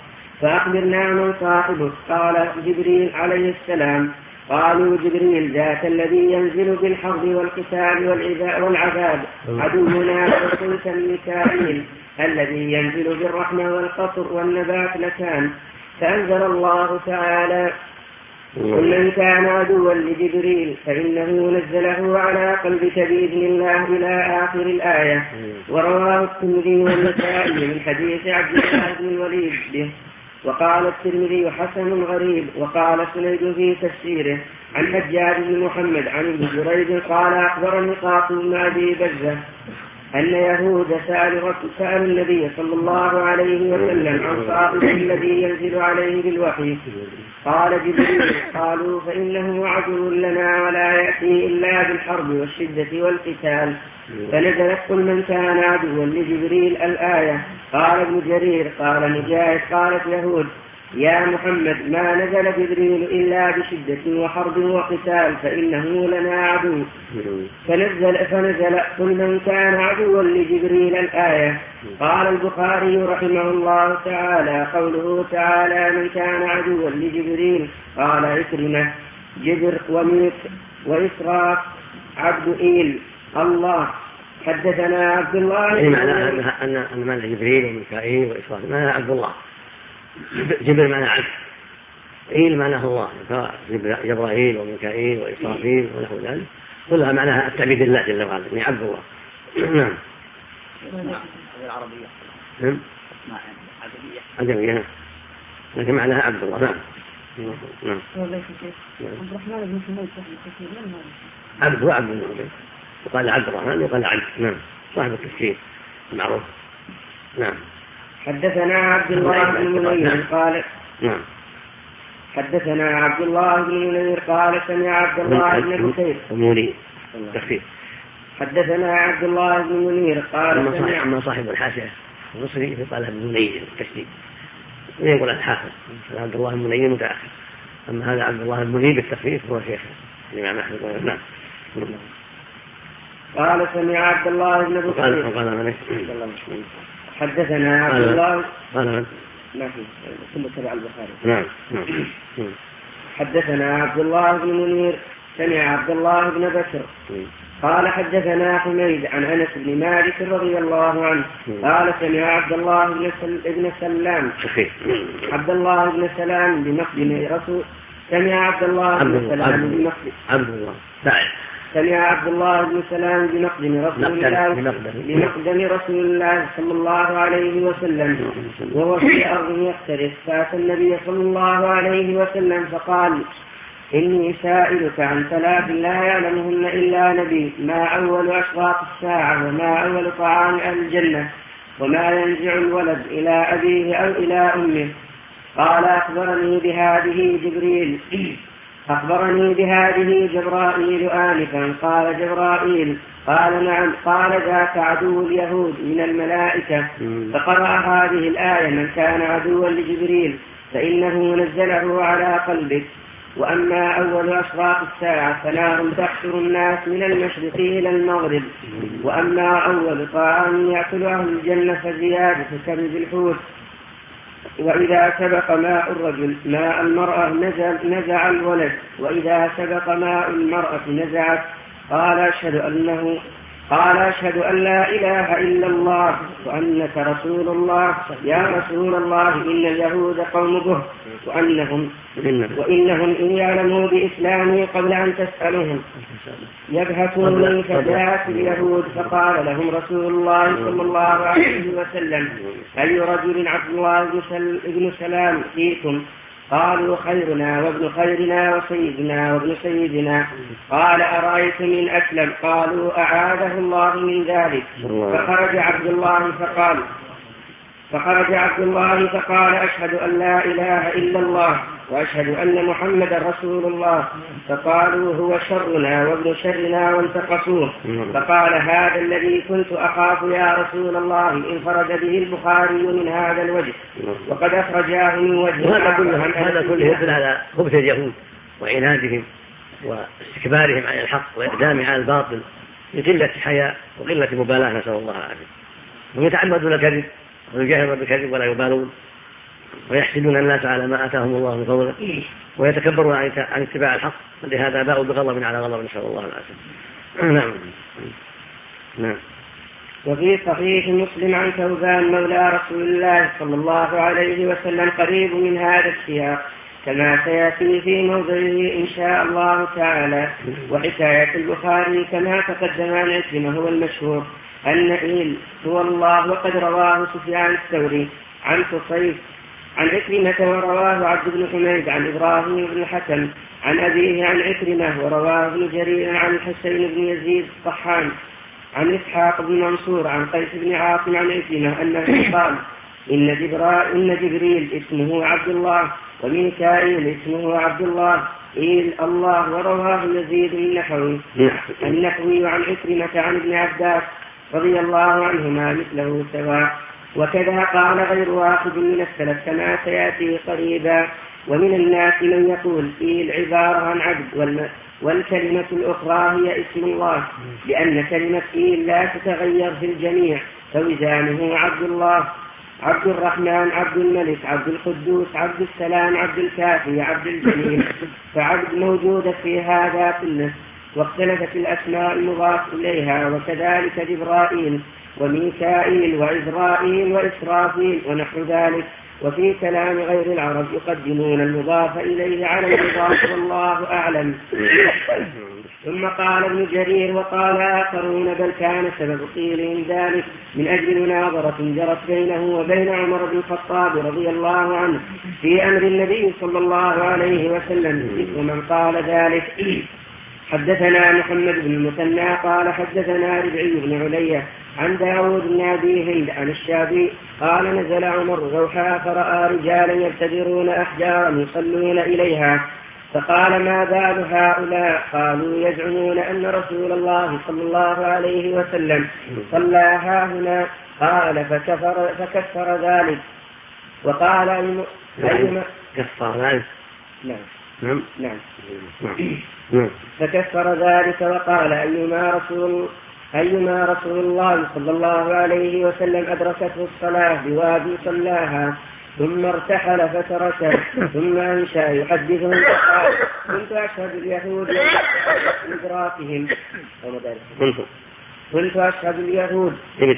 فأخبرنا من صاحبك؟ قال جبريل عليه السلام. قالوا جبريل ذاك الذي ينزل بالحرب والقتال والعذاب. عدونا فقلت ميكائيل الذي ينزل بالرحمة والقطر والنبات لكان. فأنزل الله تعالى قل من كان عدوا لجبريل فإنه نزله على قلبك بإذن الله إلى آخر الآية. ورواه الترمذي والنسائي من حديث عبد الله بن الوليد به. وقال الترمذي حسن غريب. وقال سنيد في تفسيره عن حجاج بن محمد عن ابن جريج قال أخبرني قاسم بن أبي بزة أن يهود سألوا النبي صلى الله عليه وسلم عن صاحبه الذي ينزل عليه بالوحي. قال جبريل. قالوا فإنه عدو لنا ولا يأتي إلا بالحرب والشدة والقتال. فنزلت قل من كان عدوا لجبريل الآية. قال ابن جرير قال نجاية قالت يهود يا محمد ما نزل جبريل إلا بشدة وحرب وقتال فإنه لنا عدو. فنزل قل من كان عدوا لجبريل الآية. قال البخاري رحمه الله تعالى قوله تعالى من كان عدوا لجبريل. قال إكرمة جبر وميك وإسراف عبد إيل الله. حدثنا عبد الله
معنى أن معنى جبريل وميكائيل وإسراف معنى عبد الله. جبر معنى عبد، إيل معناه الله، جبرائيل وميكائيل وإسرافيل ونحو ذلك كلها معناها التعبيد لله جل وعلا يعني عبد الله. نعم.
العربية.
نعم. عجمية. لكن معناها عبد الله. نعم. نعم.
عبد الرحمن بن سميت
عبد وعبد الله. وقال عبد الرحمن وقال عبد. نعم. صاحب التفسير المعروف. نعم.
حدثنا عبد الله بن منير قال
نعم.
حدثنا عبد الله بن منير قال سمع عبد الله بن بكير
منير تخفيف.
حدثنا عبد الله بن منير قال
أما صاحب الحاشية المصري قال ابن منير التشديد يقول الحافظ عبد الله بن منير متأخر. أما هذا عبد الله بن منير بالتخفيف هو شيخ الإمام أحمد. نعم.
قال سمع عبد الله بن بكير
قال
حدثنا عبد الله
قال
لا ثم تبع البخاري.
نعم.
حدثنا عبد الله بن منير سمع عبد الله بن بكر قال حدثنا حميد عن أنس بن مالك رضي الله عنه قال سمع عبد الله بن سلام عبد الله بن سلام بمقدم رسول سمع عبد الله بن سلام بمقدم
عبد الله
سمع عبد الله بن سلام بمقدم رسول الله صلى الله عليه وسلم وهو في أرض يختلف. فأتى النبي صلى الله عليه وسلم فقال إني سائلك عن ثلاث لا يعلمهن إلا نبي ما أول أشراط الساعة وما أول طعام أهل الجنة وما ينزع الولد إلى أبيه أو إلى أمه. قال أخبرني بهذه جبرائيل آنفا. قال جبرائيل قال نعم. قال ذاك عدو اليهود من الملائكة. فقرأ هذه الآية من كان عدوا لجبريل فإنه نزله على قلبك. وأما أول أشراط الساعة فنار تحشر الناس من المشرق إلى المغرب. وأما أول طعام يأكل أهل الجنة فزيادة كبد الحوت. وإذا سبق ماء الرجل ماء المرأة نزع الولد وإذا سبق ماء المرأة نزعت. قال أشهد أن لا إله إلا الله وأنك رسول الله. يا رسول الله إن اليهود قوم به وإنهم إن يعلموا بإسلامه قبل أن تسألهم يبهتون. فجاءت اليهود فقال لهم رسول الله صلى الله عليه وسلم أي رجل عبد الله بن سلام فيكم؟ قالوا خيرنا وابن خيرنا وسيدنا وابن سيدنا. قال أرأيت من أسلم؟ قالوا أعاذه الله من ذلك. فخرج عبد الله فقال أشهد أن لا إله إلا الله وأشهد أن محمد رسول الله. فقالوا هو شرنا وابن شرنا وانتقصوه. فقال هذا الذي كنت أخاف يا رسول الله انفرد به البخاري من هذا الوجه وقد أخرجاه من وجه.
هذا كله يدل على خبث اليهود وعنادهم واستكبارهم عن الحق وإقدامهم على الباطل لقلة حياء وقلة مبالاة نسأل الله العافية. ويتعمدون الكذب ويجاهرون بالكذب ولا يبالون ويحسدون الناس على ما آتاهم الله من فضله ويتكبرون عن اتباع الحق، لهذا باءوا بغضب على غضب، نسأل الله العافية. نعم.
وفي صحيح مسلم عن ثوبان مولى رسول الله صلى الله عليه وسلم قريب من هذا السياق كما سيأتي في موضعه إن شاء الله تعالى. وحكاية البخاري كما تقدم عن عكرمة هو المشهور النعيل هو الله، وقد رواه سفيان الثوري عن قصيف عن عكرمة، ورواه عبد بن حميد عن إبراهيم بن الحكم عن أبيه عن عكرمة، ورواه ابن جرير عن الحسين بن يزيد الطحان عن إسحاق بن منصور عن قيس بن عاصم عن عكرمة أنه قال إن جبريل اسمه عبد الله، وميكائيل اسمه عبد الله الله. ورواه يزيد النحوي عن عكرمة عن ابن عباس رضي الله عنهما مثله سواء. وكذا قال غير واحد من السلف كما سيأتي قريبا. ومن الناس من يقول عبارة عن عبد، والكلمة الأخرى هي اسم الله، لأن كلمة لا تتغير في الجميع، فوزانه عبد الله، عبد الرحمن، عبد الملك، عبد القدوس، عبد السلام، عبد الكافي، عبد الجليل، فعبد موجودة في هذا كله. واختلفت الأسماء المضاف إليها، وكذلك جبرائيل وميكائيل وإزرائيل وإسرافيل ونحو ذلك. وفي كلام غير العرب يقدمون المضاف إليه على المضاف والله أعلم. ثم قال ابن جرير وقال آخرون بل كان سبب قيلهم ذلك من أجل مناظرة جرت بينه وبين عمر بن الخطاب رضي الله عنه في أمر النبي صلى الله عليه وسلم، ومن قال ذلك. حدثنا محمد بن المثنى قال حدثنا ربعي بن علية عن داود بن أبي هند عن الشافعي قال نزل عمر روحا فرأى رجالا يبتدرون أحجارا يصلون إليها، فقال ما بال هؤلاء؟ قالوا يزعمون أن رسول الله صلى الله عليه وسلم صلى هاهنا. قال فكفر ذلك وقال أيما
كفر ذلك.
نعم. فكفر ذلك وقال أيما رسول الله صلى الله عليه وسلم أدركته الصلاة بوادي صلاها ثم ارتحل فتركه ثم أنشأ يحدثهم فقال كنت أشهد اليهود إدراكهم كنت أشهد اليهود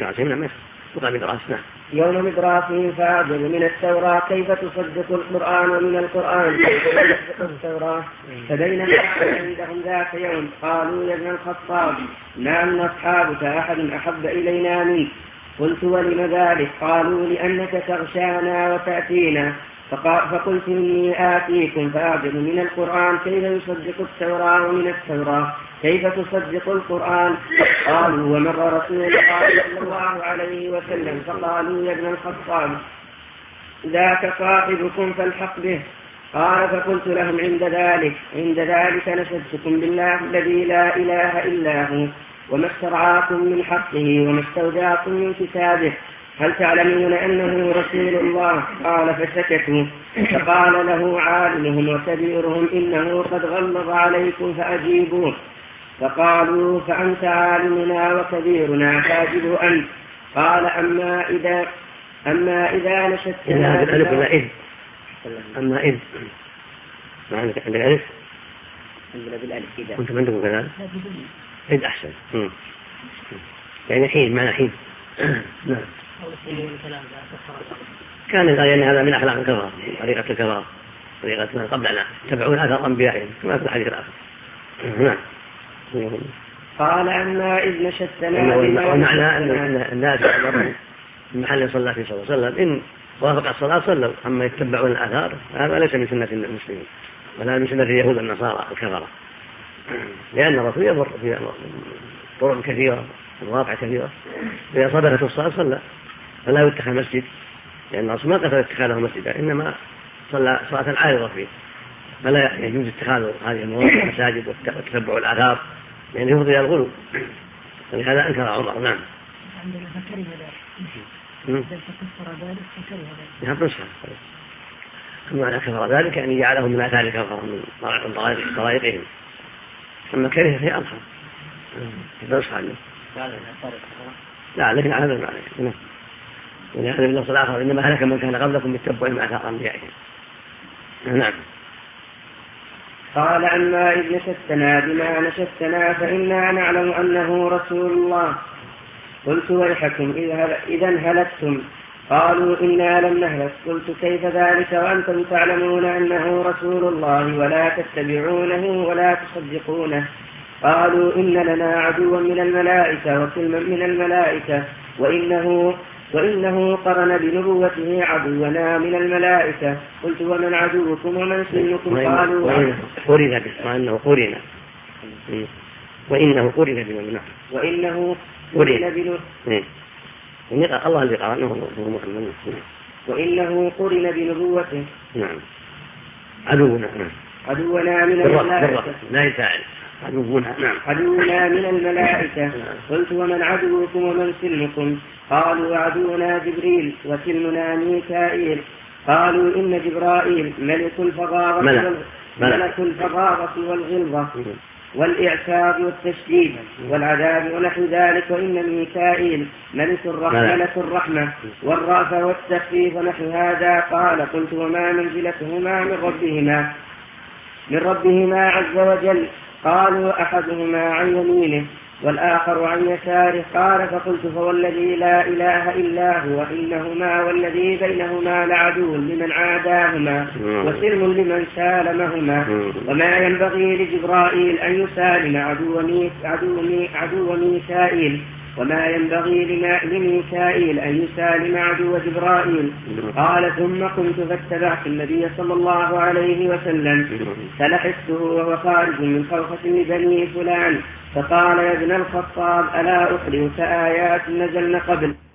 يوم مدراسهم فأعجب من التوراة كيف تصدق القرآن ومن القرآن كيف تصدق التوراة. فبينما عندهم ذاك يوم قالوا يا ابن الخطاب نعم أصحابك أحد أحب إلينا منك. قلت ولم ذلك؟ قالوا لأنك تغشانا وتأتينا. فقلت إني آتيكم فأعجب من القرآن كيف يصدق التوراة ومن التوراة كيف تصدق القرآن. قالوا ومر رسول الله صلى الله عليه وسلم فقالوا يا ابن الخطاب ذاك صاحبكم فالحق به. قال فقلت لهم عند ذلك نشدتكم بالله الذي لا إله إلا هو وما استرعاكم من حقه وما استودعكم من كتابه، هل تعلمون أنه رسول الله؟ قال فسكتوا. فقال له عالمهم وكبيرهم إنه قد غلظ عليكم فأجيبوه. فقالوا فأنت عالمنا وكبيرنا فأجب أنت. قال أما إذا نشدتنا
أما إذ ما عندك ألف كنت عندكم كذلك إذ أحسن يعني حين معنى حين. نعم. كان الآية أن هذا من أخلاق الكفار، طريقة الكفار، طريقة من قبلنا تبعون آثار أنبيائهم كما في الحديث الآخر. نعم.
قال أما إذ نشدتنا
ومعنى أن الناس في محل صلى الله عليه وسلم إن وافق الصلاة صلوا، أما يتبعون الآثار هذا ليس من سنة المسلمين ولا من سنة اليهود النصارى الكفرة، لأن الرسول يمر في طرق كثيرة ومواقع كثيرة إذا صدقت الصلاة صلى، فلا يتخذ مسجد، لأن الرسول ما قصد اتخاذه مسجدا إنما صلى صلاة عارضة فيه، فلا يجوز اتخاذ هذه المواقع مساجد وتتبع الآثار يعني يفضي الغلو، ولهذا أنكر عمر. نعم. معنى كفر ذلك يعني جعله من آثار الكفر من طرائقهم، أما كره فهي أضحى تدرس عنه لا لكن على ذلك. ولهذا في النص الآخر إنما هلك من كان قبلكم بالتبع مع آثار أنبيائهم. نعم.
قال عما إذ نشدتنا بما نشدتنا فإنا نعلم أنه رسول الله. قلت ويحكم إذا هلكتم. قالوا إنا لم نهلك. قلت كيف ذلك وأنتم تعلمون أنه رسول الله ولا تتبعونه ولا تصدقونه. قالوا إن لنا عدوا من الملائكة وكلما من الملائكة وإنه قرن بنبوته عدونا من الملائكة. قلت ومن عدوكم ومن سنكم؟ قالوا
وإنه قرن بنبوته الله الذي قرنه هو محمد.
وإنه قرن بنبوته.
نعم. عدونا
من الملائكة.
لا يساعد.
عدونا من الملائكة. قلت ومن عدوكم ومن سلمكم؟ قالوا عدونا جبريل وسلمنا ميكائيل. قالوا إن جبرائيل ملك الفظاظة والغلظة والإعساب والتشديد والعذاب ونحو ذلك. وإن ميكائيل ملك الرحمة والرأفة والتخفيف ونحو هذا. قال قلت وما منزلتهما من ربهما عز وجل؟ قالوا أحدهما عن يمينه والآخر عن يساره. قال فقلت فوالذي لا إله إلا هو إنهما والذي بينهما لعدو لمن عاداهما وسلم لمن سالمهما. وما ينبغي لجبرائيل أن يسالم عدو ميكائيل وما ينبغي لميكائيل أن يسالم عدو جبرائيل. قال ثم قمت فاتبعت النبي صلى الله عليه وسلم فلحقته وهو خارج من خوخة بني فلان فقال يا ابن الخطاب ألا أخبرك آيات نزلن قبل